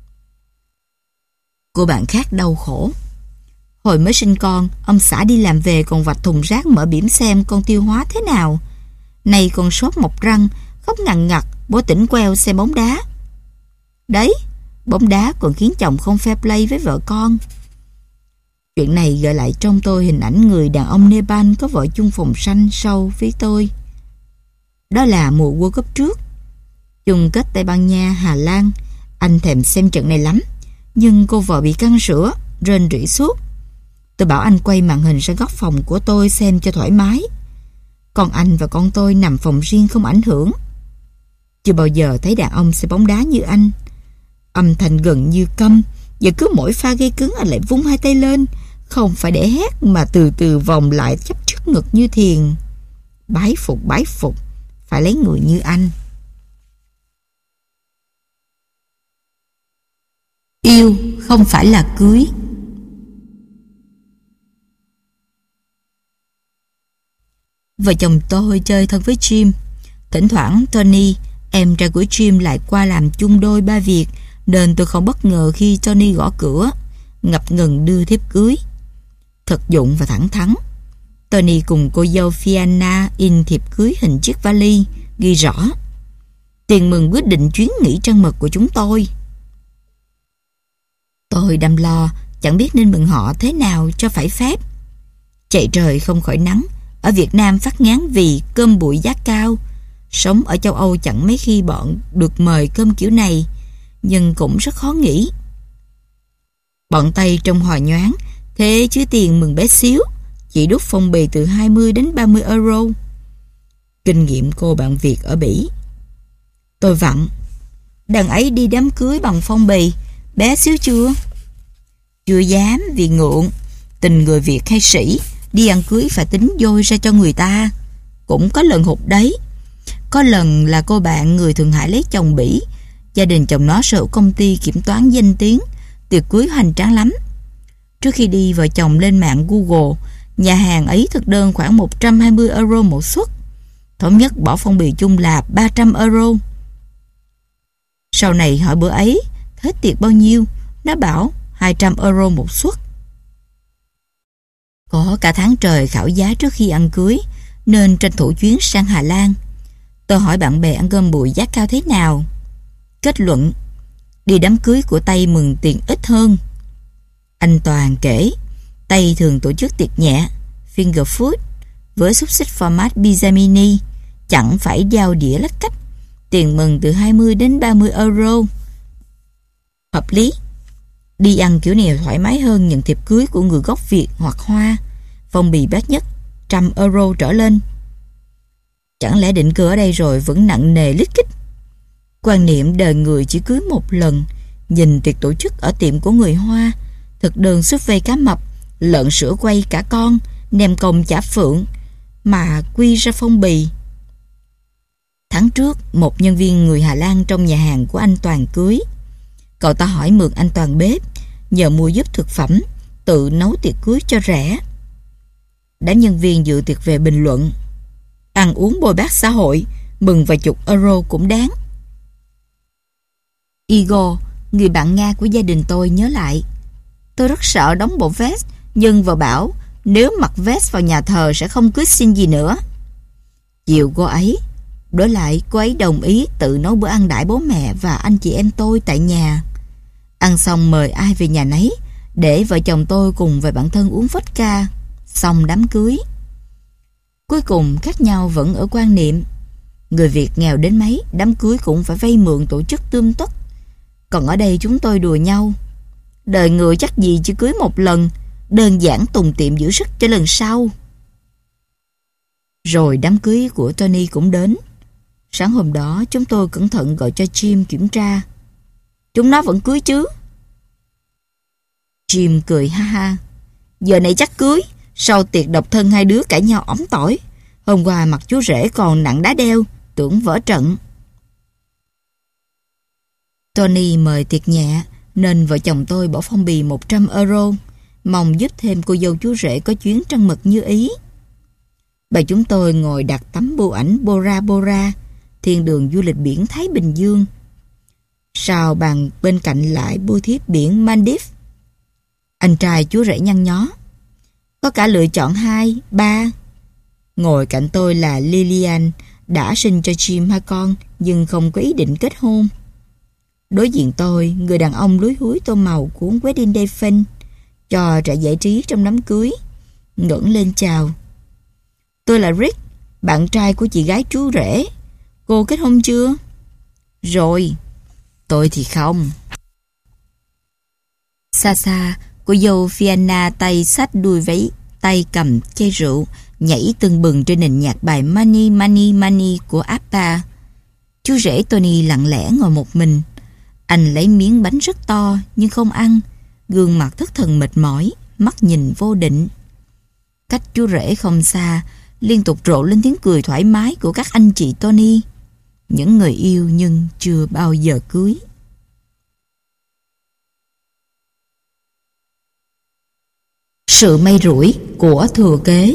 Cô bạn khác đau khổ. Hồi mới sinh con, ông xã đi làm về còn vạch thùng rác mở bỉm xem con tiêu hóa thế nào. Này còn sốt mọc răng, khóc ngằn ngặt, bố tỉnh queo xem bóng đá. Đấy, bóng đá còn khiến chồng không fair play với vợ con. Chuyện này gợi lại trong tôi hình ảnh người đàn ông Nepal có vợ chung phòng xanh sâu với tôi. Đó là mùa World Cup trước, chung kết Tây Ban Nha, Hà Lan. Anh thèm xem trận này lắm, nhưng cô vợ bị căng sữa, rên rỉ suốt. Tôi bảo anh quay màn hình ra góc phòng của tôi xem cho thoải mái. Còn anh và con tôi nằm phòng riêng không ảnh hưởng. Chưa bao giờ thấy đàn ông xem bóng đá như anh. Âm thanh gần như câm, và cứ mỗi pha gây cứng anh lại vung hai tay lên, không phải để hét mà từ từ vòng lại chắp trước ngực như thiền. Bái phục, bái phục, phải lấy người như anh. Yêu không phải là cưới. Vợ chồng tôi chơi thân với Jim. Thỉnh thoảng Tony, em trai của Jim, lại qua làm chung đôi ba việc, nên tôi không bất ngờ khi Tony gõ cửa, ngập ngừng đưa thiếp cưới. Thực dụng và thẳng thắn. Tony cùng cô dâu Fiona in thiệp cưới hình chiếc vali, ghi rõ: tiền mừng quyết định chuyến nghỉ trăng mật của chúng tôi. Tôi đâm lo, chẳng biết nên mừng họ thế nào cho phải phép. Chạy trời không khỏi nắng, ở Việt Nam phát ngán vì cơm bụi giá cao. Sống ở châu Âu chẳng mấy khi bọn được mời cơm kiểu này, nhưng cũng rất khó nghĩ. Bọn Tây trông hò nhoáng, thế chứ tiền mừng bé xíu, chỉ đút phong bì từ hai mươi đến ba mươi euro. Kinh nghiệm cô bạn Việt ở Bỉ. Tôi vặn: đàn ấy đi đám cưới bằng phong bì, bé xíu chưa? Chưa dám vì ngượng. Tình người Việt hay sĩ, đi ăn cưới phải tính dôi ra cho người ta. Cũng có lần hụt đấy. Có lần là cô bạn người Thượng Hải lấy chồng Bỉ. Gia đình chồng nó sở hữu công ty kiểm toán danh tiếng, tiệc cưới hoành tráng lắm. Trước khi đi, vợ chồng lên mạng Google nhà hàng ấy thực đơn khoảng một trăm hai mươi euro một suất. Thống nhất bỏ phong bì chung là ba trăm euro. Sau này hỏi bữa ấy hết tiệc bao nhiêu, nó bảo hai trăm euro một suất. Có cả tháng trời khảo giá trước khi ăn cưới, nên tranh thủ chuyến sang Hà Lan. Tôi hỏi bạn bè ăn cơm bụi giá cao thế nào. Kết luận: đi đám cưới của Tây mừng tiền ít hơn. Anh Toàn kể Tây thường tổ chức tiệc nhẹ, finger food, với xúc xích format pizza mini, chẳng phải giao đĩa lách cách. Tiền mừng từ hai mươi đến ba mươi euro. Hợp lý. Đi ăn kiểu này thoải mái hơn nhận thiệp cưới của người gốc Việt hoặc Hoa. Phong bì bét nhất một trăm euro trở lên. Chẳng lẽ định cư ở đây rồi vẫn nặng nề lít kích. Quan niệm đời người chỉ cưới một lần. Nhìn tiệc tổ chức ở tiệm của người Hoa, thực đơn súp vây cá mập, lợn sữa quay cả con, nem công chả phượng, mà quy ra phong bì. Tháng trước, một nhân viên người Hà Lan trong nhà hàng của anh Toàn cưới. Cậu ta hỏi mượn anh Toàn bếp, nhờ mua giúp thực phẩm, tự nấu tiệc cưới cho rẻ. Đám nhân viên dự tiệc về bình luận: ăn uống bồi bát xã hội, mừng vài chục euro cũng đáng. Igor, người bạn Nga của gia đình tôi, nhớ lại: tôi rất sợ đóng bộ vest, nhưng vợ bảo nếu mặc vest vào nhà thờ sẽ không cưới xin gì nữa. Chiều cô ấy, đổi lại cô ấy đồng ý tự nấu bữa ăn đãi bố mẹ và anh chị em tôi tại nhà. Ăn xong mời ai về nhà nấy, để vợ chồng tôi cùng vài bạn thân uống vodka, xong đám cưới. Cuối cùng khác nhau vẫn ở quan niệm. Người Việt nghèo đến mấy, đám cưới cũng phải vay mượn tổ chức tươm tất. Còn ở đây chúng tôi đùa nhau: đời người chắc gì chỉ cưới một lần, đơn giản tùng tiệm giữ sức cho lần sau. Rồi đám cưới của Tony cũng đến. Sáng hôm đó chúng tôi cẩn thận gọi cho Jim kiểm tra. Chúng nó vẫn cưới chứ? Jim cười ha ha: giờ này chắc cưới. Sau tiệc độc thân hai đứa cãi nhau ỏm tỏi. Hôm qua mặt chú rể còn nặng đá đeo, tưởng vỡ trận. Tony mời tiệc nhẹ, nên vợ chồng tôi bỏ phong bì một trăm euro, mong giúp thêm cô dâu chú rể có chuyến trăng mật như ý. Bà chúng tôi ngồi đặt tấm bưu ảnh Bora Bora, thiên đường du lịch biển Thái Bình Dương. Sau bàn bên cạnh lại bưu thiếp biển Maldives. Anh trai chú rể nhăn nhó: có cả lựa chọn hai, ba. Ngồi cạnh tôi là Lilian, đã sinh cho Jim hai con nhưng không có ý định kết hôn. Đối diện tôi, người đàn ông lúi húi tô màu cuốn Wedding Day Fun, cho trẻ giải trí trong đám cưới, ngẩng lên chào: tôi là Rick, bạn trai của chị gái chú rể. Cô kết hôn chưa? Rồi. Tôi thì không. Xa xa, Cô dâu Fianna tay xách đuôi váy, tay cầm chai rượu, nhảy tưng bừng trên nền nhạc bài Money Money Money của Appa. Chú rể Tony lặng lẽ ngồi một mình. Anh lấy miếng bánh rất to nhưng không ăn, gương mặt thất thần mệt mỏi, mắt nhìn vô định. Cách chú rể không xa, liên tục rộ lên tiếng cười thoải mái của các anh chị Tony, những người yêu nhưng chưa bao giờ cưới. Sự may rủi của thừa kế.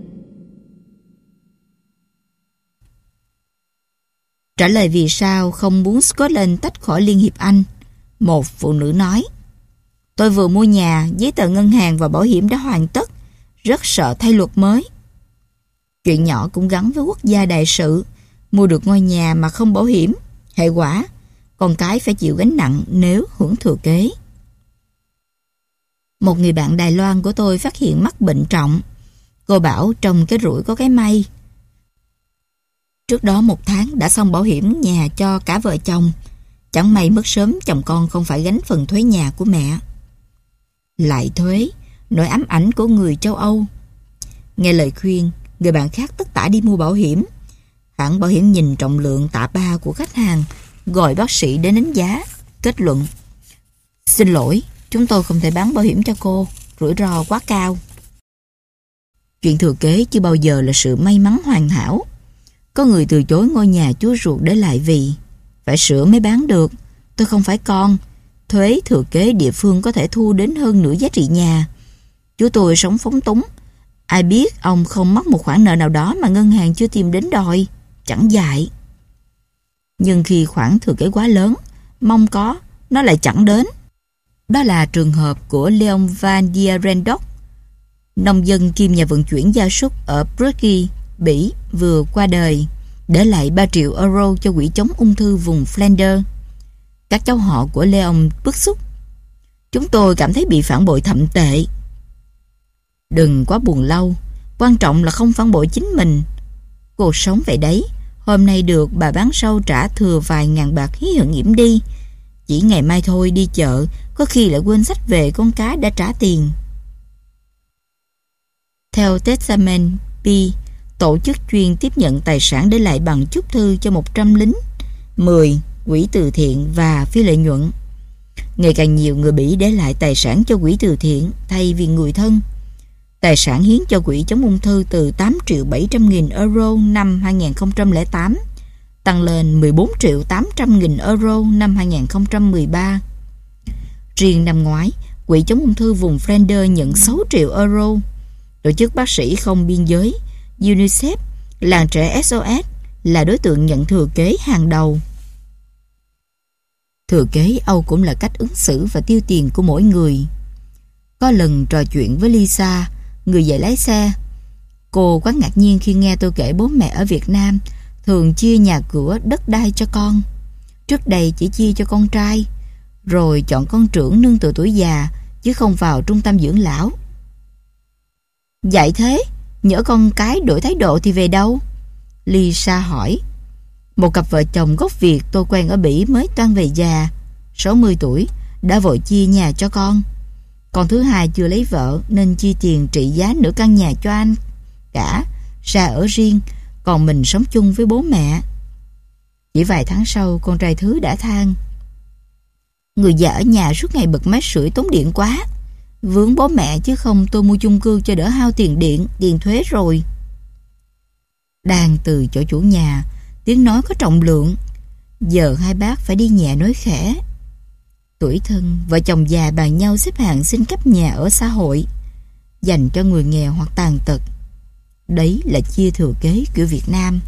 Trả lời vì sao không muốn Scotland tách khỏi Liên hiệp Anh, một phụ nữ nói: Tôi vừa mua nhà, giấy tờ ngân hàng và bảo hiểm đã hoàn tất, rất sợ thay luật mới. Chuyện nhỏ cũng gắn với quốc gia đại sự, mua được ngôi nhà mà không bảo hiểm, hệ quả, con cái phải chịu gánh nặng nếu hưởng thừa kế. Một người bạn Đài Loan của tôi phát hiện mắc bệnh trọng. Cô bảo trong cái rủi có cái may. Trước đó một tháng đã xong bảo hiểm nhà cho cả vợ chồng. Chẳng may mất sớm, chồng con không phải gánh phần thuế nhà của mẹ. Lại thuế, nỗi ám ảnh của người châu Âu. Nghe lời khuyên, người bạn khác tất tả đi mua bảo hiểm. Hãng bảo hiểm nhìn trọng lượng tạ ba của khách hàng, gọi bác sĩ đến đánh giá, kết luận: Xin lỗi, chúng tôi không thể bán bảo hiểm cho cô, rủi ro quá cao. Chuyện thừa kế chưa bao giờ là sự may mắn hoàn hảo. Có người từ chối ngôi nhà chú ruột để lại vì phải sửa mới bán được, tôi không phải con, thuế thừa kế địa phương có thể thu đến hơn nửa giá trị nhà. Chú tôi sống phóng túng, ai biết ông không mắc một khoản nợ nào đó mà ngân hàng chưa tìm đến đòi, chẳng dại. Nhưng khi khoản thừa kế quá lớn, mong có, nó lại chẳng đến. Đó là trường hợp của Leon Van der Rendock, nông dân kiêm nhà vận chuyển gia súc ở Brugge, Bỉ, vừa qua đời, để lại ba triệu euro cho quỹ chống ung thư vùng Flanders. Các cháu họ của Leon bức xúc: Chúng tôi cảm thấy bị phản bội thậm tệ. Đừng quá buồn lâu, quan trọng là không phản bội chính mình. Cuộc sống vậy đấy, hôm nay được bà bán rau trả thừa vài ngàn bạc hí hửng yểm đi. Chỉ ngày mai thôi đi chợ, có khi lại quên xách về con cá đã trả tiền. Theo Testament P, tổ chức chuyên tiếp nhận tài sản để lại bằng chúc thư cho một trăm lính, mười quỹ từ thiện và phi lợi nhuận. Ngày càng nhiều người Bỉ để lại tài sản cho quỹ từ thiện thay vì người thân. Tài sản hiến cho quỹ chống ung thư từ tám triệu bảy trăm nghìn euro năm hai nghìn không trăm lẻ tám tăng lên mười bốn triệu tám trăm nghìn euro năm hai nghìn không trăm mười ba. Riêng năm ngoái, quỹ chống ung thư vùng Flanders nhận sáu triệu euro. Tổ chức bác sĩ không biên giới UNICEF, làng trẻ S O S là đối tượng nhận thừa kế hàng đầu. Thừa kế Âu cũng là cách ứng xử và tiêu tiền của mỗi người. Có lần trò chuyện với Lisa, người dạy lái xe, cô quá ngạc nhiên khi nghe tôi kể bố mẹ ở Việt Nam thường chia nhà cửa đất đai cho con. Trước đây chỉ chia cho con trai, rồi chọn con trưởng nương tựa tuổi già, chứ không vào trung tâm dưỡng lão. Vậy thế, nhỡ con cái đổi thái độ thì về đâu? Lisa hỏi. Một cặp vợ chồng gốc Việt tôi quen ở Bỉ mới toan về già, sáu mươi tuổi, đã vội chia nhà cho con. Con thứ hai chưa lấy vợ nên chia tiền trị giá nửa căn nhà cho anh cả, ra ở riêng, còn mình sống chung với bố mẹ. Chỉ vài tháng sau, con trai thứ đã than: Người già ở nhà suốt ngày bật máy sưởi tốn điện quá, vướng bố mẹ chứ không tôi mua chung cư cho đỡ hao tiền điện, tiền thuế rồi. Đang từ chỗ chủ nhà, tiếng nói có trọng lượng. Giờ hai bác phải đi nhẹ nói khẽ. Tuổi thân, vợ chồng già bàn nhau xếp hàng xin cấp nhà ở xã hội, dành cho người nghèo hoặc tàn tật. Đấy là chia thừa kế kiểu Việt Nam.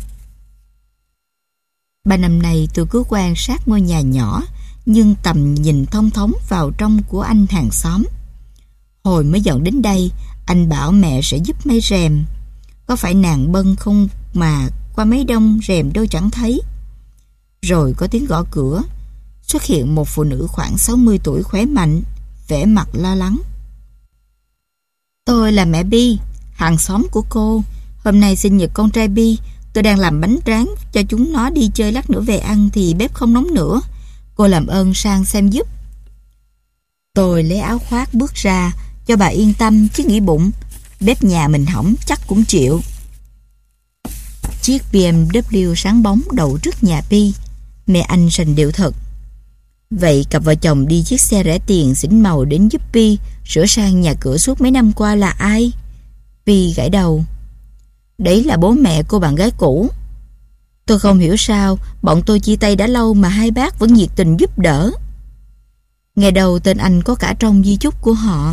Ba năm nay tôi cứ quan sát ngôi nhà nhỏ, nhưng tầm nhìn thông thống vào trong của anh hàng xóm. Hồi mới dọn đến đây, anh bảo mẹ sẽ giúp mấy rèm. Có phải nàng bân không mà qua mấy đông rèm đâu chẳng thấy. Rồi có tiếng gõ cửa. Xuất hiện một phụ nữ khoảng sáu mươi tuổi khỏe mạnh, vẻ mặt lo lắng. Tôi là mẹ Bi, hàng xóm của cô. Hôm nay sinh nhật con trai Bi, tôi đang làm bánh tráng cho chúng nó đi chơi, lát nữa về ăn thì bếp không nóng nữa. Cô làm ơn sang xem giúp. Tôi lấy áo khoác bước ra, cho bà yên tâm, chứ nghĩ bụng, bếp nhà mình hỏng chắc cũng chịu. Chiếc bê em vê sáng bóng đậu trước nhà Pi. Mẹ anh sành điệu thật. Vậy cặp vợ chồng đi chiếc xe rẻ tiền xịn màu đến giúp Pi sửa sang nhà cửa suốt mấy năm qua là ai? Pi gãi đầu. Đấy là bố mẹ cô bạn gái cũ. Tôi không hiểu sao bọn tôi chia tay đã lâu mà hai bác vẫn nhiệt tình giúp đỡ. Ngày đầu tên anh có cả trong di chúc của họ.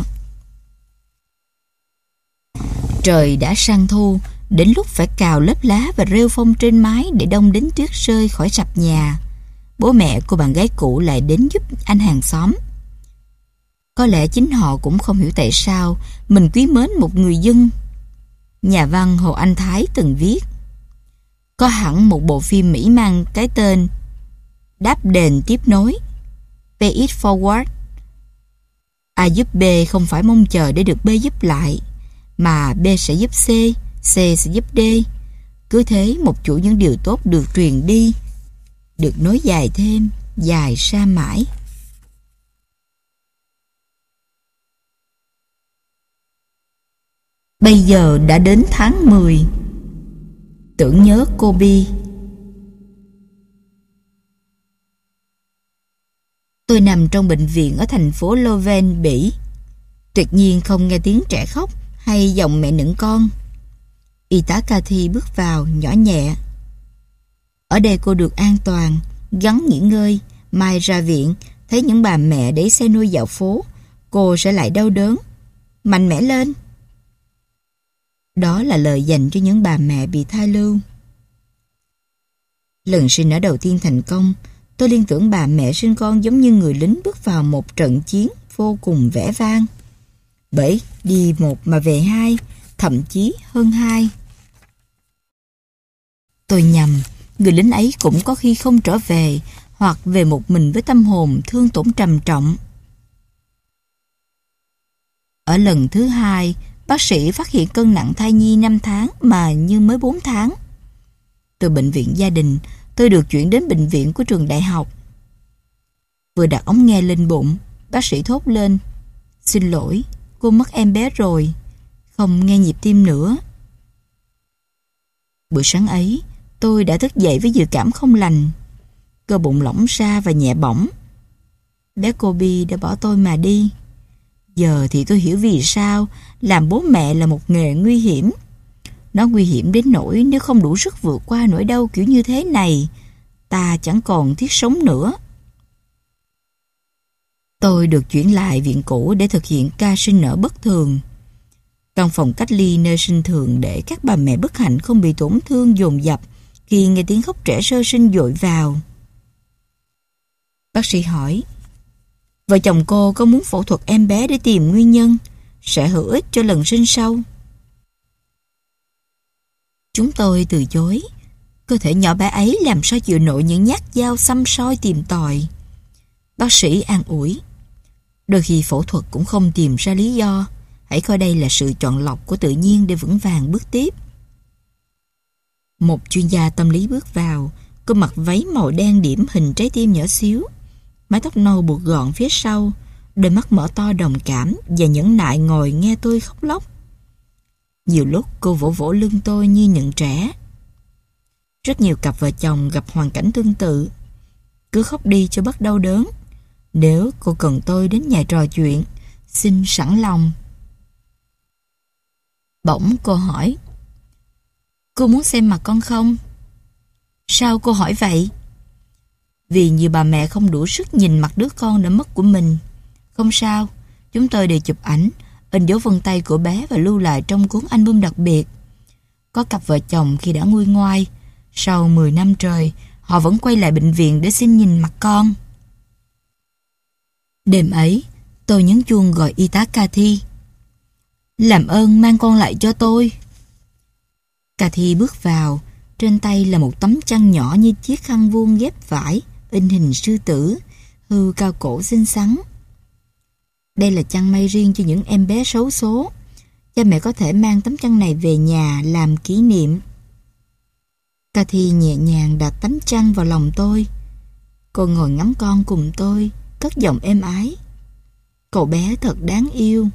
Trời đã sang thu, đến lúc phải cào lớp lá và rêu phong trên mái để đông đến tuyết rơi khỏi sập nhà. Bố mẹ của bạn gái cũ lại đến giúp anh hàng xóm. Có lẽ chính họ cũng không hiểu tại sao mình quý mến một người dân. Nhà văn Hồ Anh Thái từng viết: có hẳn một bộ phim Mỹ mang cái tên Đáp đền tiếp nối, Pay it forward. A giúp B không phải mong chờ để được B giúp lại, mà B sẽ giúp C, C sẽ giúp D. Cứ thế một chuỗi những điều tốt được truyền đi, được nối dài thêm, dài ra mãi. Bây giờ đã đến tháng mười. Tưởng nhớ cô Bi. Tôi nằm trong bệnh viện ở thành phố Leuven, Bỉ. Tuyệt nhiên không nghe tiếng trẻ khóc hay giọng mẹ nựng con. Y tá Cathy bước vào, nhỏ nhẹ: ở đây cô được an toàn, gắng nghỉ ngơi. Mai ra viện, thấy những bà mẹ đẩy xe nuôi dạo phố, cô sẽ lại đau đớn. Mạnh mẽ lên. Đó là lời dành cho những bà mẹ bị thai lưu. Lần sinh nở đầu tiên thành công, tôi liên tưởng bà mẹ sinh con giống như người lính bước vào một trận chiến vô cùng vẻ vang. Bởi đi một mà về hai, thậm chí hơn hai. Tôi nhầm, người lính ấy cũng có khi không trở về, hoặc về một mình với tâm hồn thương tổn trầm trọng. Ở lần thứ hai, bác sĩ phát hiện cân nặng thai nhi năm tháng mà như mới bốn tháng. Từ bệnh viện gia đình, tôi được chuyển đến bệnh viện của trường đại học. Vừa đặt ống nghe lên bụng, bác sĩ thốt lên: xin lỗi, cô mất em bé rồi, không nghe nhịp tim nữa. Buổi sáng ấy, tôi đã thức dậy với dự cảm không lành. Cơ bụng lỏng ra và nhẹ bỏng. Bé Kobe đã bỏ tôi mà đi. Giờ thì tôi hiểu vì sao làm bố mẹ là một nghề nguy hiểm. Nó nguy hiểm đến nỗi nếu không đủ sức vượt qua nỗi đau kiểu như thế này, ta chẳng còn thiết sống nữa. Tôi được chuyển lại viện cũ để thực hiện ca sinh nở bất thường. Căn phòng cách ly nơi sinh thường để các bà mẹ bất hạnh không bị tổn thương dồn dập khi nghe tiếng khóc trẻ sơ sinh dội vào. Bác sĩ hỏi: vợ chồng cô có muốn phẫu thuật em bé để tìm nguyên nhân, sẽ hữu ích cho lần sinh sau? Chúng tôi từ chối. Cơ thể nhỏ bé ấy làm sao chịu nổi những nhát dao xăm soi tìm tòi. Bác sĩ an ủi: đôi khi phẫu thuật cũng không tìm ra lý do. Hãy coi đây là sự chọn lọc của tự nhiên để vững vàng bước tiếp. Một chuyên gia tâm lý bước vào. Cô mặc váy màu đen điểm hình trái tim nhỏ xíu, mái tóc nâu buộc gọn phía sau, đôi mắt mở to đồng cảm và nhẫn nại ngồi nghe tôi khóc lóc. Nhiều lúc cô vỗ vỗ lưng tôi như nhận trẻ. Rất nhiều cặp vợ chồng gặp hoàn cảnh tương tự. Cứ khóc đi cho bớt đau đớn. Nếu cô cần tôi đến nhà trò chuyện, xin sẵn lòng. Bỗng cô hỏi: cô muốn xem mặt con không? Sao cô hỏi vậy? Vì nhiều bà mẹ không đủ sức nhìn mặt đứa con đã mất của mình. Không sao, chúng tôi đều chụp ảnh, in dấu vân tay của bé và lưu lại trong cuốn album đặc biệt. Có cặp vợ chồng khi đã nguôi ngoai, sau mười năm trời, họ vẫn quay lại bệnh viện để xin nhìn mặt con. Đêm ấy, tôi nhấn chuông gọi y tá Cathy. Làm ơn mang con lại cho tôi. Cathy bước vào, trên tay là một tấm chăn nhỏ như chiếc khăn vuông ghép vải, in hình sư tử, hươu cao cổ xinh xắn. Đây là chăn may riêng cho những em bé xấu số. Cha mẹ có thể mang tấm chăn này về nhà làm kỷ niệm. Cathy nhẹ nhàng đặt tấm chăn vào lòng tôi. Cô ngồi ngắm con cùng tôi, cất giọng êm ái. Cậu bé thật đáng yêu.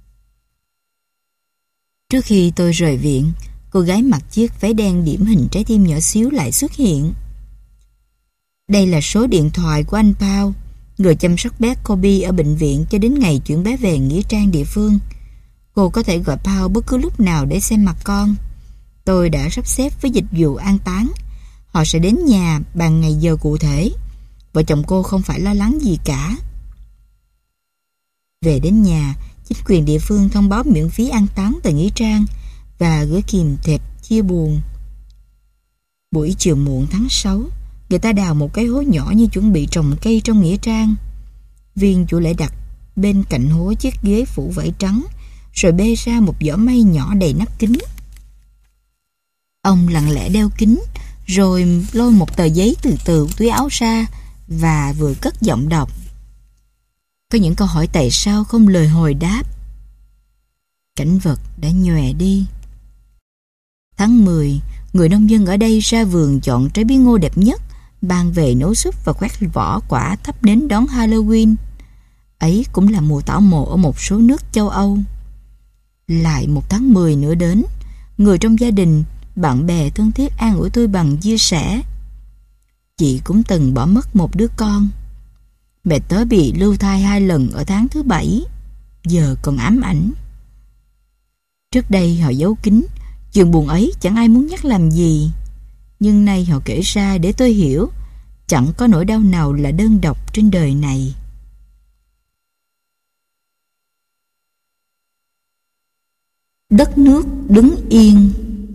Trước khi tôi rời viện, cô gái mặc chiếc váy đen điểm hình trái tim nhỏ xíu lại xuất hiện. Đây là số điện thoại của anh Paul, người chăm sóc bé Kobe ở bệnh viện cho đến ngày chuyển bé về nghĩa trang địa phương. Cô có thể gọi Paul bất cứ lúc nào để xem mặt con. Tôi đã sắp xếp với dịch vụ an táng. Họ sẽ đến nhà bàn ngày giờ cụ thể. Vợ chồng cô không phải lo lắng gì cả. Về đến nhà, chính quyền địa phương thông báo miễn phí an táng tại nghĩa trang và gửi kìm thiệp chia buồn. Buổi chiều muộn tháng sáu, người ta đào một cái hố nhỏ như chuẩn bị trồng cây trong nghĩa trang. Viên chủ lễ đặt bên cạnh hố chiếc ghế phủ vải trắng, rồi bê ra một giỏ mây nhỏ đầy nắp kính. Ông lặng lẽ đeo kính, rồi lôi một tờ giấy từ từ túi áo ra và vừa cất giọng đọc. Có những câu hỏi tại sao không lời hồi đáp. Cảnh vật đã nhòe đi. Tháng mười, người nông dân ở đây ra vườn chọn trái bí ngô đẹp nhất, mang về nấu súp và khoét vỏ quả thắp nến đón Halloween. Ấy cũng là mùa tảo mộ ở một số nước châu Âu. Lại một tháng mười nữa đến, người trong gia đình, bạn bè thân thiết an ủi tôi bằng chia sẻ. Chị cũng từng bỏ mất một đứa con. Mẹ tớ bị lưu thai hai lần ở tháng thứ bảy, giờ còn ám ảnh. Trước đây họ giấu kín, chuyện buồn ấy chẳng ai muốn nhắc làm gì. Nhưng nay họ kể ra để tôi hiểu, chẳng có nỗi đau nào là đơn độc trên đời này. Đất nước đứng yên.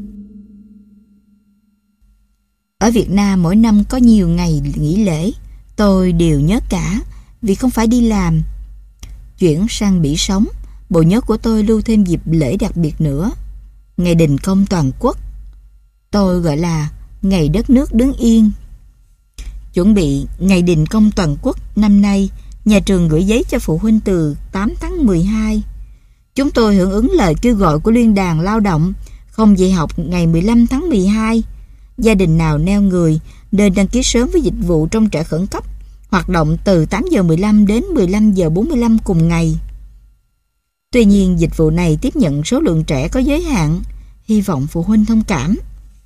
Ở Việt Nam mỗi năm có nhiều ngày nghỉ lễ, tôi đều nhớ cả vì không phải đi làm. Chuyển sang Bỉ sống, bộ nhớ của tôi lưu thêm dịp lễ đặc biệt nữa. Ngày đình công toàn quốc, tôi gọi là ngày đất nước đứng yên. Chuẩn bị ngày đình công toàn quốc năm nay, nhà trường gửi giấy cho phụ huynh từ tám tháng mười hai. Chúng tôi hưởng ứng lời kêu gọi của Liên đoàn Lao động không dạy học ngày mười lăm tháng mười hai. Gia đình nào neo người nên đăng ký sớm với dịch vụ trông trẻ khẩn cấp, hoạt động từ tám giờ mười lăm đến mười lăm giờ bốn mươi lăm cùng ngày. Tuy nhiên, dịch vụ này tiếp nhận số lượng trẻ có giới hạn, hy vọng phụ huynh thông cảm.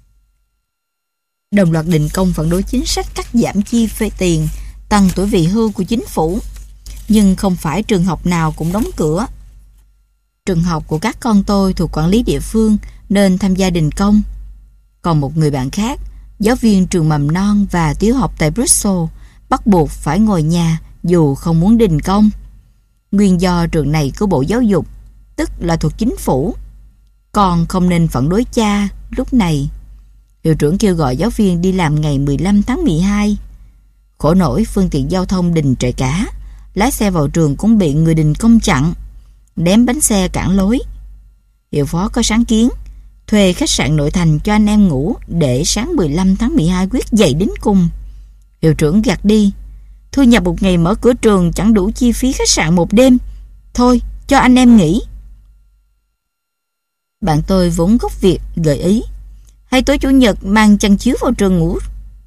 Đồng loạt đình công phản đối chính sách cắt giảm chi phí tiền, tăng tuổi về hưu của chính phủ. Nhưng không phải trường học nào cũng đóng cửa. Trường học của các con tôi thuộc quản lý địa phương nên tham gia đình công. Còn một người bạn khác, giáo viên trường mầm non và tiểu học tại Brussels, bắt buộc phải ngồi nhà dù không muốn đình công. Nguyên do trường này của Bộ Giáo dục, tức là thuộc chính phủ. Con không nên phản đối cha lúc này. Hiệu trưởng kêu gọi giáo viên đi làm ngày mười lăm tháng mười hai. Khổ nổi phương tiện giao thông đình trệ cả. Lái xe vào trường cũng bị người đình công chặn, đếm bánh xe cản lối. Hiệu phó có sáng kiến thuê khách sạn nội thành cho anh em ngủ để sáng mười lăm tháng mười hai quyết dậy đến cùng. Hiệu trưởng gạt đi. Thu nhập một ngày mở cửa trường chẳng đủ chi phí khách sạn một đêm. Thôi, cho anh em nghỉ. Bạn tôi vốn gốc Việt gợi ý, hay tối chủ nhật mang chăn chiếu vào trường ngủ.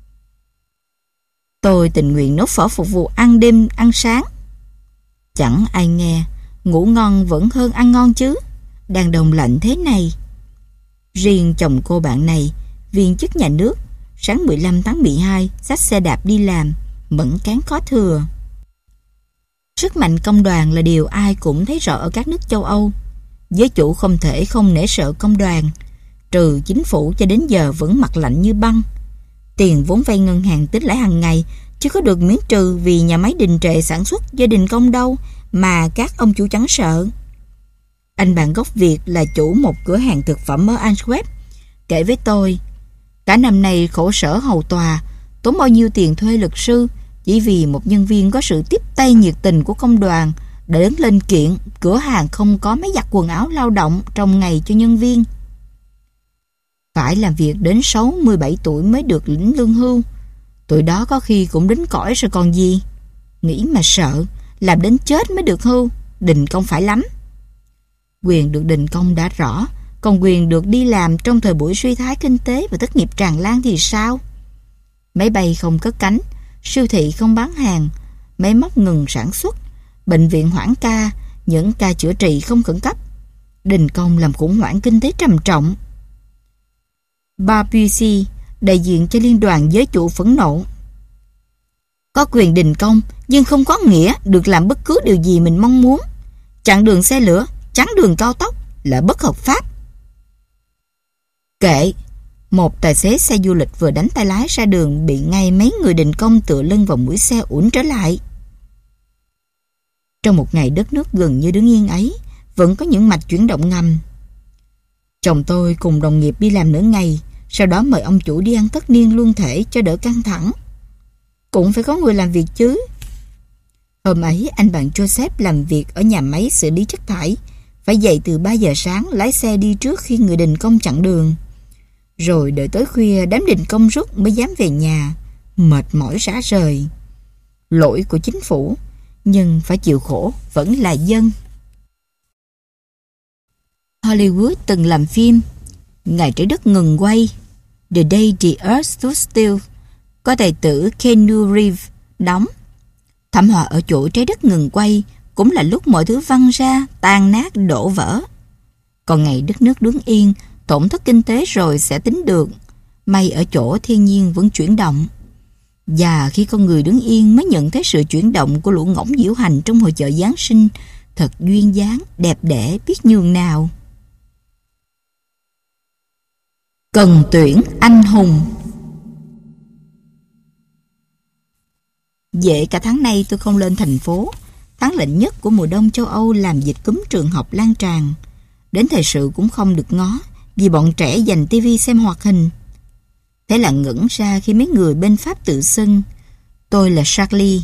Tôi tình nguyện nấu phở phục vụ ăn đêm ăn sáng. Chẳng ai nghe, ngủ ngon vẫn hơn ăn ngon chứ. Đang đông lạnh thế này. Riêng chồng cô bạn này, viên chức nhà nước, sáng mười lăm tháng mười hai xách xe đạp đi làm, mẫn cán có thừa. Sức mạnh công đoàn là điều ai cũng thấy rõ ở các nước châu Âu. Giới chủ không thể không nể sợ công đoàn, trừ chính phủ cho đến giờ vẫn mặt lạnh như băng. Tiền vốn vay ngân hàng tính lãi hàng ngày chứ có được miễn trừ vì nhà máy đình trệ sản xuất do đình công đâu mà các ông chủ chẳng sợ. Anh bạn gốc Việt là chủ một cửa hàng thực phẩm ở Antwerp kể với tôi, cả năm nay khổ sở hầu tòa, tốn bao nhiêu tiền thuê luật sư chỉ vì một nhân viên có sự tiếp tay nhiệt tình của công đoàn đã đứng lên kiện cửa hàng không có máy giặt quần áo lao động trong ngày cho nhân viên. Phải làm việc đến sáu mươi bảy tuổi mới được lĩnh lương hưu. Tuổi đó có khi cũng đến cõi rồi còn gì. Nghĩ mà sợ, làm đến chết mới được hưu, đình công phải lắm. Quyền được đình công đã rõ, còn quyền được đi làm trong thời buổi suy thoái kinh tế và thất nghiệp tràn lan thì sao? Máy bay không cất cánh, siêu thị không bán hàng, máy móc ngừng sản xuất, bệnh viện hoãn ca, những ca chữa trị không khẩn cấp. Đình công làm khủng hoảng kinh tế trầm trọng. Barbusi, đại diện cho liên đoàn giới chủ phẫn nộ. Có quyền đình công, nhưng không có nghĩa được làm bất cứ điều gì mình mong muốn. Chặn đường xe lửa, chắn đường cao tốc là bất hợp pháp. Kệ, một tài xế xe du lịch vừa đánh tay lái ra đường bị ngay mấy người đình công tựa lưng vào mũi xe uốn trở lại. Trong một ngày đất nước gần như đứng yên ấy, vẫn có những mạch chuyển động ngầm. Chồng tôi cùng đồng nghiệp đi làm nửa ngày, sau đó mời ông chủ đi ăn tất niên luôn thể cho đỡ căng thẳng. Cũng phải có người làm việc chứ. Hôm ấy anh bạn Joseph làm việc ở nhà máy xử lý chất thải, phải dậy từ ba giờ sáng lái xe đi trước khi người đình công chặn đường. Rồi đợi tới khuya đám đình công rút mới dám về nhà, mệt mỏi rã rời. Lỗi của chính phủ, nhưng phải chịu khổ vẫn là dân. Hollywood từng làm phim Ngày trái đất ngừng quay, The Day the Earth Stood Still, có tài tử Keanu Reeves đóng. Thảm họa ở chỗ trái đất ngừng quay cũng là lúc mọi thứ văng ra, tan nát, đổ vỡ. Còn ngày đất nước đứng yên, tổn thất kinh tế rồi sẽ tính được. May ở chỗ thiên nhiên vẫn chuyển động. Và khi con người đứng yên mới nhận thấy sự chuyển động của lũ ngỗng diễu hành trong hội chợ Giáng sinh, thật duyên dáng, đẹp đẽ biết nhường nào. Cần tuyển anh hùng. Dễ cả tháng nay tôi không lên thành phố. Tháng lạnh nhất của mùa đông châu Âu làm dịch cúm trường học lan tràn. Đến thời sự cũng không được ngó, vì bọn trẻ dành tivi xem hoạt hình. Thế là ngẩn ra khi mấy người bên Pháp tự xưng tôi là Charlie.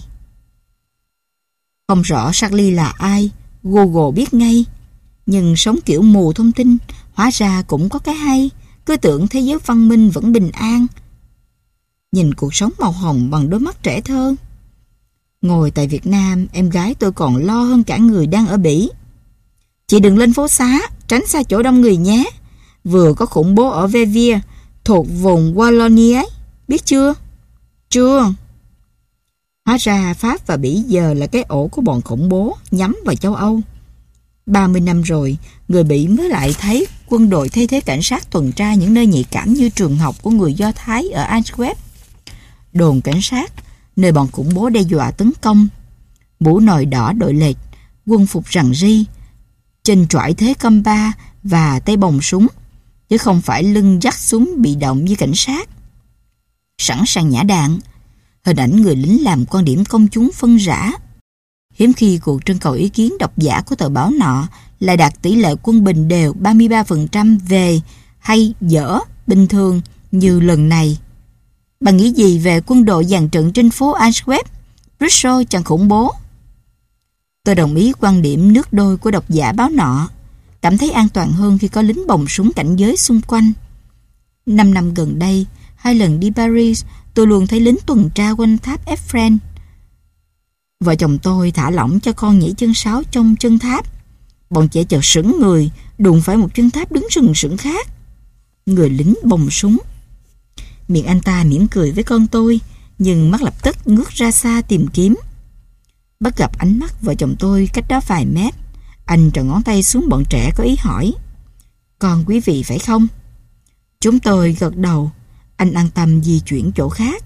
Không rõ Charlie là ai, Google biết ngay. Nhưng sống kiểu mù thông tin, hóa ra cũng có cái hay. Cứ tưởng thế giới văn minh vẫn bình an. Nhìn cuộc sống màu hồng bằng đôi mắt trẻ thơ. Ngồi tại Việt Nam, em gái tôi còn lo hơn cả người đang ở Bỉ. Chị đừng lên phố xá, tránh xa chỗ đông người nhé. Vừa có khủng bố ở Verviers, thuộc vùng Wallonie ấy, biết chưa? Chưa. Hóa ra Pháp và Bỉ giờ là cái ổ của bọn khủng bố nhắm vào châu Âu. ba mươi năm rồi, người Bỉ mới lại thấy quân đội thay thế cảnh sát tuần tra những nơi nhạy cảm như trường học của người Do Thái ở Antwerp, đồn cảnh sát, nơi bọn khủng bố đe dọa tấn công, mũ nồi đỏ đội lệch, quân phục rằng ri, chân trỏi thế căm ba và tay bồng súng, chứ không phải lưng dắt súng bị động như cảnh sát. Sẵn sàng nhả đạn, hình ảnh người lính làm quan điểm công chúng phân rã. Hiếm khi cuộc trưng cầu ý kiến độc giả của tờ báo nọ lại đạt tỷ lệ quân bình đều ba mươi ba phần trăm về hay dở, bình thường như lần này. Bạn nghĩ gì về quân đội dàn trận trên phố Antwerp? Brussels chẳng khủng bố. Tôi đồng ý quan điểm nước đôi của độc giả báo nọ, cảm thấy an toàn hơn khi có lính bồng súng cảnh giới xung quanh. Năm năm gần đây, hai lần đi Paris, tôi luôn thấy lính tuần tra quanh tháp Eiffel. Vợ chồng tôi thả lỏng cho con nhảy chân sáo trong chân tháp. Bọn trẻ chợt sững người, đụng phải một chân tháp đứng sừng sững khác. Người lính bồng súng. Miệng anh ta mỉm cười với con tôi, nhưng mắt lập tức ngước ra xa tìm kiếm. Bắt gặp ánh mắt vợ chồng tôi cách đó vài mét, anh tròn ngón tay xuống bọn trẻ có ý hỏi: "Con quý vị phải không?" Chúng tôi gật đầu. Anh an tâm di chuyển chỗ khác.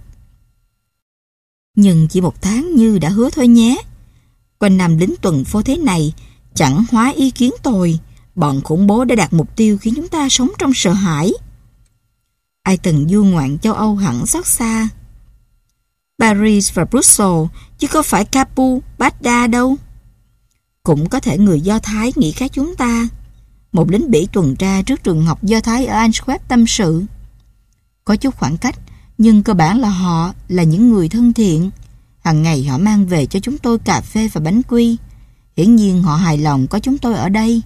Nhưng chỉ một tháng như đã hứa thôi nhé. Quanh năm lính tuần phố thế này chẳng hóa ý kiến tôi. Bọn khủng bố đã đạt mục tiêu khiến chúng ta sống trong sợ hãi. Ai từng du ngoạn châu Âu hẳn xót xa. Paris và Brussels, chứ có phải Capu, Baghdad đâu. Cũng có thể người Do Thái nghĩ khác chúng ta. Một lính Bỉ tuần tra trước trường học Do Thái ở Antwerp tâm sự. Có chút khoảng cách, nhưng cơ bản là họ là những người thân thiện. Hàng ngày họ mang về cho chúng tôi cà phê và bánh quy. Hiển nhiên họ hài lòng có chúng tôi ở đây.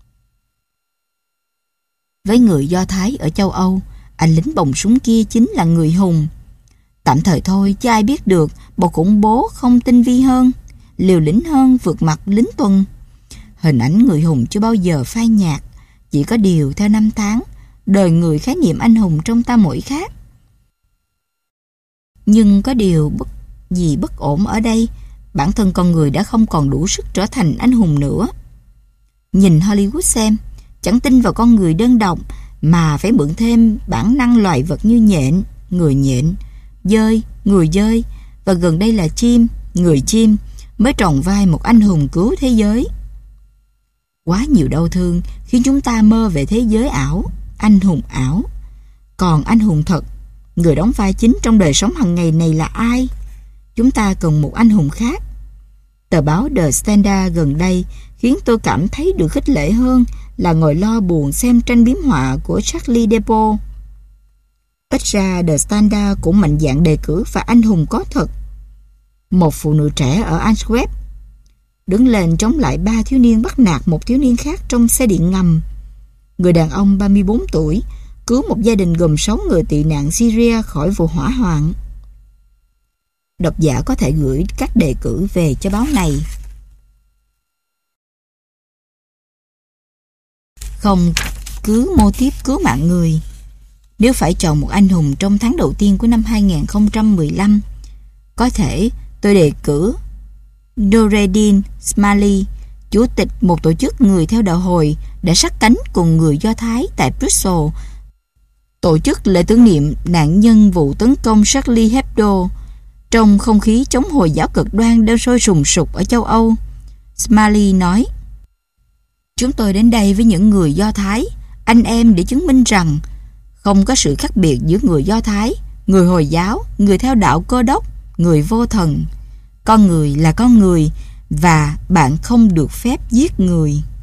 Với người Do Thái ở châu Âu, anh lính bồng súng kia chính là người hùng. Tạm thời thôi, chứ ai biết được bọn khủng bố không tinh vi hơn, liều lĩnh hơn vượt mặt lính tuần. Hình ảnh người hùng chưa bao giờ phai nhạt, chỉ có điều theo năm tháng, đời người khái niệm anh hùng trong ta mỗi khác. Nhưng có điều bất gì bất ổn ở đây, bản thân con người đã không còn đủ sức trở thành anh hùng nữa. Nhìn Hollywood xem, chẳng tin vào con người đơn độc mà phải mượn thêm bản năng loài vật như nhện, người nhện, dơi, người dơi và gần đây là chim, người chim mới tròn vai một anh hùng cứu thế giới. Quá nhiều đau thương khiến chúng ta mơ về thế giới ảo, anh hùng ảo. Còn anh hùng thật, người đóng vai chính trong đời sống hàng ngày này là ai? Chúng ta cần một anh hùng khác. Tờ báo The Standard gần đây khiến tôi cảm thấy được khích lệ hơn là ngồi lo buồn xem tranh biếm họa của Charlie Hebdo. Ít ra The Standard cũng mạnh dạn đề cử và anh hùng có thật. Một phụ nữ trẻ ở Antwerp đứng lên chống lại ba thiếu niên bắt nạt một thiếu niên khác trong xe điện ngầm. Người đàn ông ba mươi bốn tuổi cứu một gia đình gồm sáu người tị nạn Syria khỏi vụ hỏa hoạn. Độc giả có thể gửi các đề cử về cho báo này. Không cứ mô típ cứu mạng người. Nếu phải chọn một anh hùng trong tháng đầu tiên của năm hai nghìn không trăm mười lăm, có thể tôi đề cử Noureddin Smiley, chủ tịch một tổ chức người theo đạo Hồi đã sát cánh cùng người Do Thái tại Brussels, tổ chức lễ tưởng niệm nạn nhân vụ tấn công Charlie Hebdo. Trong không khí chống Hồi giáo cực đoan đang sôi sùng sục ở châu Âu, Smiley nói: "Chúng tôi đến đây với những người Do Thái, anh em, để chứng minh rằng không có sự khác biệt giữa người Do Thái, người Hồi giáo, người theo đạo Cơ đốc, người vô thần. Con người là con người và bạn không được phép giết người."